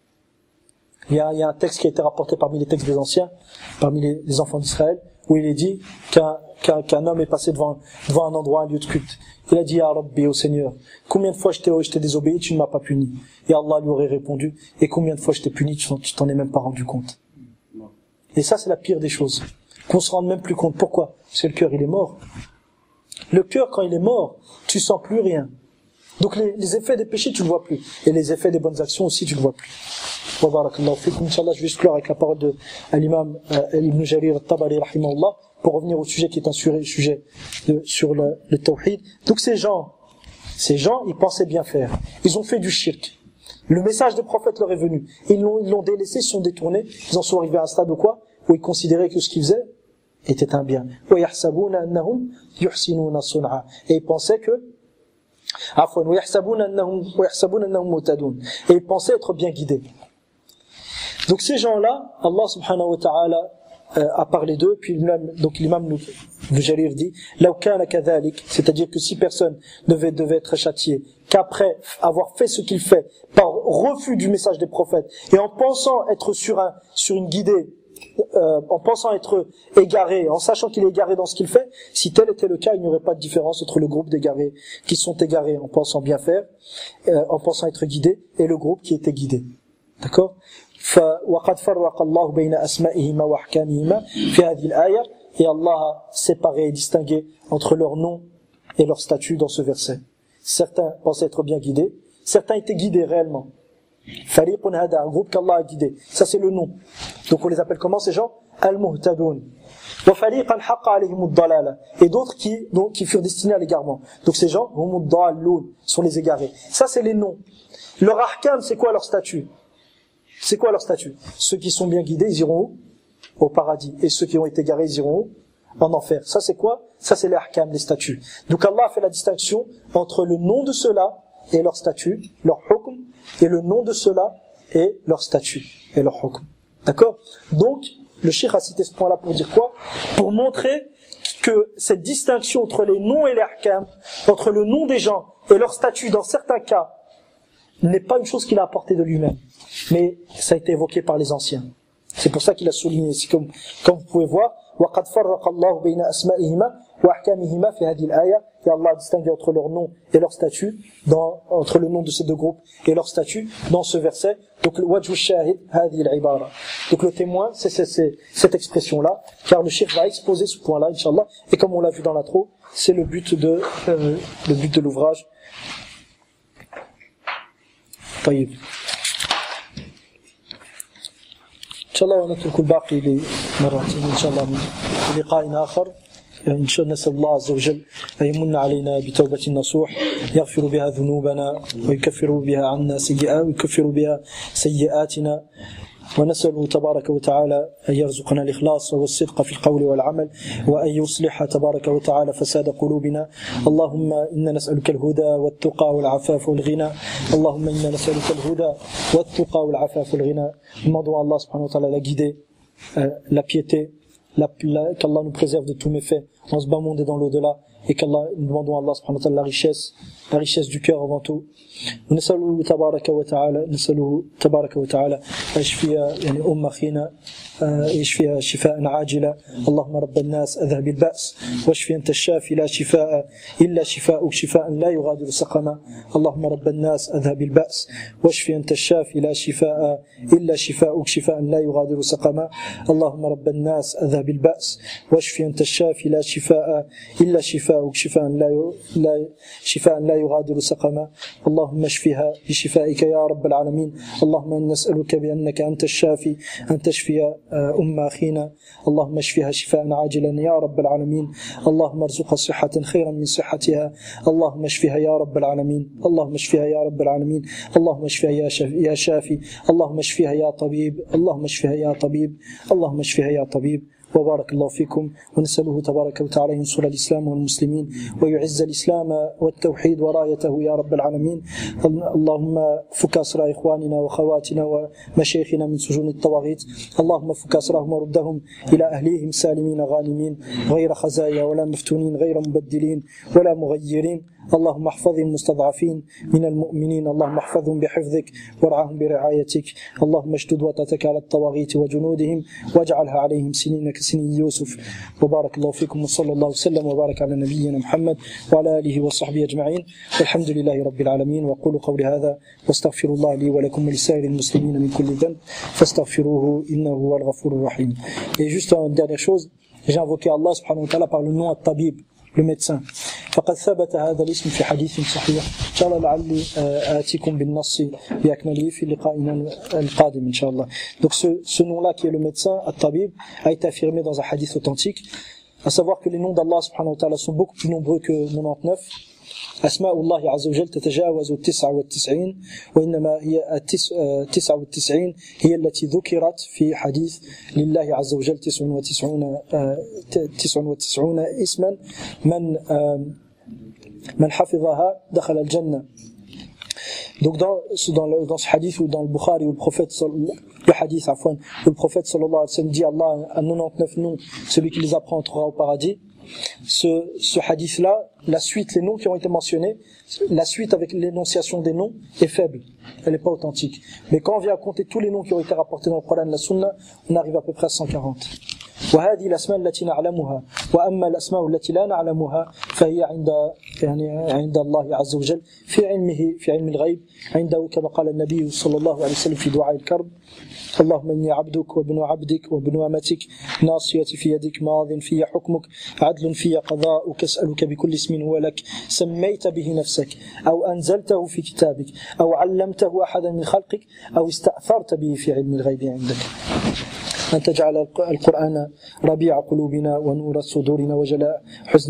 Il y a, il y a un texte qui a été rapporté parmi les textes des anciens, parmi les, les enfants d'Israël, où il est dit qu'un, qu'un, qu'un homme est passé devant, devant un endroit, un lieu de culte. Il a dit, Ya Rabbi, au Seigneur, combien de fois je t'ai, je t'ai désobéi, tu ne m'as pas puni. Et Allah lui aurait répondu, et combien de fois je t'ai puni, tu, tu t'en es même pas rendu compte. Et ça, c'est la pire des choses. Qu'on se rende même plus compte. Pourquoi? Parce que le cœur, il est mort. Le cœur, quand il est mort, tu sens plus rien. Donc les, les effets des péchés, tu ne le vois plus. Et les effets des bonnes actions aussi, tu ne le vois plus. Wa barakallahu fikum. Inch'Allah, je vais juste clore avec la parole de l'imam euh, Ibn Jarir al-Tabari, rahimahullah, pour revenir au sujet qui est un sujet de, sur le, le tawhid. Donc ces gens, ces gens, ils pensaient bien faire. Ils ont fait du shirk. Le message des prophètes leur est venu. Ils l'ont, ils l'ont délaissé, ils se sont détournés. Ils en sont arrivés à un stade où quoi? Où ils considéraient que ce qu'ils faisaient était un bien. Et ils pensaient que et ils pensaient être bien guidés. Donc ces gens-là, Allah subhanahu wa ta'ala euh, a parlé d'eux, puis l'imam, donc l'imam Jarir dit, c'est-à-dire que si personne devait, devait être châtié, qu'après avoir fait ce qu'il fait, par refus du message des prophètes, et en pensant être sur un, sur une guidée, Euh, en pensant être égaré, en sachant qu'il est égaré dans ce qu'il fait, si tel était le cas, il n'y aurait pas de différence entre le groupe d'égarés qui sont égarés en pensant bien faire, euh, en pensant être guidés, et le groupe qui était guidé. D'accord? وَقَدْ فَرَّقَ اللَّهُ بَيْنَ أَسْمَائِهِمَا وَأَحْكَامِهِمَا فِي هَذِهِ الْآيَةِ. Et Allah a séparé et distingué entre leur nom et leur statut dans ce verset. Certains pensaient être bien guidés, certains étaient guidés réellement. Fariqun hada, un groupe qu'Allah a guidé. Ça c'est le nom. Donc on les appelle comment ces gens? Al-Muhtadun. Wa fariqan haqqa alayhim ad-dalala. Et d'autres qui, donc, qui furent destinés à l'égarement. Donc ces gens, hum ad-dallun, sont les égarés. Ça c'est les noms. Leur ahkam, c'est quoi leur statut? C'est quoi leur statut? Ceux qui sont bien guidés, ils iront où? Au paradis. Et ceux qui ont été égarés, ils iront où? En enfer. Ça c'est quoi? Ça c'est les ahkam, les statuts. Donc Allah a fait la distinction entre le nom de ceux-là et leur statut, leur hukm, et le nom de cela et leur statut et leur hukm. D'accord? Donc, le cheikh a cité ce point-là pour dire quoi? Pour montrer que cette distinction entre les noms et les ahkam, entre le nom des gens et leur statut dans certains cas, n'est pas une chose qu'il a apportée de lui-même. Mais ça a été évoqué par les anciens. C'est pour ça qu'il a souligné. C'est comme, comme vous pouvez voir, وَقَدْ فَرَّقَ اللَّهُ بَيْنَ أَسْمَائِهِمَا وَأَحْكَامِهِمَا فِي هَذِهِ الْآيَةِ. Et Allah a distingué entre leur nom et leur statut, dans, entre le nom de ces deux groupes et leur statut, dans ce verset, Donc le wajh shahid هذه العبارة. Donc le témoin, c'est, c'est, c'est cette expression-là, car le cheikh va exposer ce point-là, Inch'Allah, et comme on l'a vu dans l'intro, c'est le but de euh, le but de l'ouvrage. طيب. إن شاء الله ونترك الباقي لمرتين إن شاء الله من لقاء آخر. إن شاء الله نسأل الله عز وجل أن يمن علينا بتوبة نصوح يغفر بها ذنوبنا ويكفر بها عنا سيئات ويكفر بها سيئاتنا، ونسأله تبارك وتعالى أن يرزقنا الإخلاص والصدق في القول والعمل، وأن يصلح تبارك وتعالى فساد قلوبنا. اللهم إنا نسألك الهدى والتقى والعفاف والغنى. اللهم إنا نسألك الهدى والتقى والعفاف والغنى. Demandons à Allah subhanahu wa ta'ala la guider, euh, la piété, la, la, qu'Allah nous préserve de tous méfaits dans ce bas monde et dans l'au-delà, et qu'Allah, nous demandons à Allah subhanahu wa ta'ala la richesse, la richesse du cœur avant tout. ونسأله تبارك وتعالى نسأله تبارك وتعالى يشفي يعني أم أخينا يشفيها شفاء عاجلا. اللهم رب الناس أذهب البأس واشفي أنت الشافي لا شفاء إلا شفاءك شفاء لا يغادر سقما. اللهم رب الناس أذهب البأس واشفي أنت الشافي لا شفاء إلا شفاءك شفاء لا يغادر سقما. اللهم رب الناس أذهب البأس واشفي أنت الشافي لا شفاء إلا شفاءك شفاء لا لا شفاء لا يغادر سقما. اللهم اشفها بشفائك يا رب العالمين. اللهم نسألك بأنك أنت الشافي أن تشفي أم أخينا. اللهم اشفها شفاء عاجلا يا رب العالمين. اللهم ارزقها صحة خيرا من صحتها. اللهم اشفها يا رب العالمين. اللهم اشفها يا رب العالمين. اللهم اشفها يا شافي, يا شافي. اللهم اشفها يا طبيب. اللهم اشفها يا طبيب. اللهم اشفها يا طبيب. وبارك الله فيكم، ونسأله تبارك وتعالى ينصر الإسلام والمسلمين ويعز الإسلام والتوحيد ورايته يا رب العالمين. اللهم فك أسرى إخواننا وخواتنا ومشايخنا من سجون الطواغيت. اللهم فك أسراهم وردهم إلى أهليهم سالمين غانمين غير خزايا ولا مفتونين غير مبدلين ولا مغيرين. اللهم احفظ المستضعفين من المؤمنين. اللهم احفظهم بحفظك وارعاهم برعايتك. اللهم اشدد وطأتك على الطواغيت وجنودهم واجعلها عليهم سنين كسنين يوسف. وبارك الله فيكم وصلى الله وسلم وبارك على نبينا محمد وعلى آله وصحبه أجمعين، والحمد لله رب العالمين. وأقول قولي هذا واستغفر الله لي ولكم ولسائر المسلمين من كل ذنب فاستغفروه إنه هو الغفور الرحيم. Et juste une dernière chose, j'ai invoqué Allah subhanahu wa ta'ala par le nom At-Tabib, le médecin. فقد ثبت هذا الاسم في حديث صحيح. إن شاء الله لعلي آتيكم بالنص بأكمله في لقائنا القادم إن شاء الله. Donc ce, ce nom-là qui est le médecin, At-Tabib, a été affirmé dans un hadith authentique, à savoir que les noms d'Allah subhanahu wa ta'ala sont beaucoup plus nombreux que quatre-vingt-dix-neuf. أسماء الله عز وجل تتجاوز التسعة والتسعين، وإنما هي التسعة والتسعين هي التي ذكرت في حديث لله عز وجل تسع وتسعون تسع وتسعون اسما من من حفظها دخل الجنة. Donc dans, dans, le, dans ce hadith ou dans le Bukhari où le prophète le hadith afwan, où le prophète sallallahu alayhi wa sallam dit Allah a quatre-vingt-dix-neuf noms, celui qui les apprend entrera au paradis. Ce, ce hadith-là, la suite, les noms qui ont été mentionnés, la suite avec l'énonciation des noms est faible, elle n'est pas authentique. Mais quand on vient à compter tous les noms qui ont été rapportés dans le Coran et la Sunna, on arrive à peu près à cent quarante. وهذه الأسماء التي نعلمها، وأما الأسماء التي لا نعلمها فهي عند يعني عند الله عز وجل في علمه في علم الغيب عنده، كما قال النبي صلى الله عليه وسلم في دعاء الكرب: اللهم إني عبدك وابن عبدك وابن أمتك ناصيتي في يدك ماض في حكمك عدل في قضاؤك أسألك بكل اسم هو لك سميت به نفسك أو أنزلته في كتابك أو علمته أحدا من خلقك أو استأثرت به في علم الغيب عندك أن تجعل القرآن ربيع قلوبنا ونور صدورنا وجلاء حزن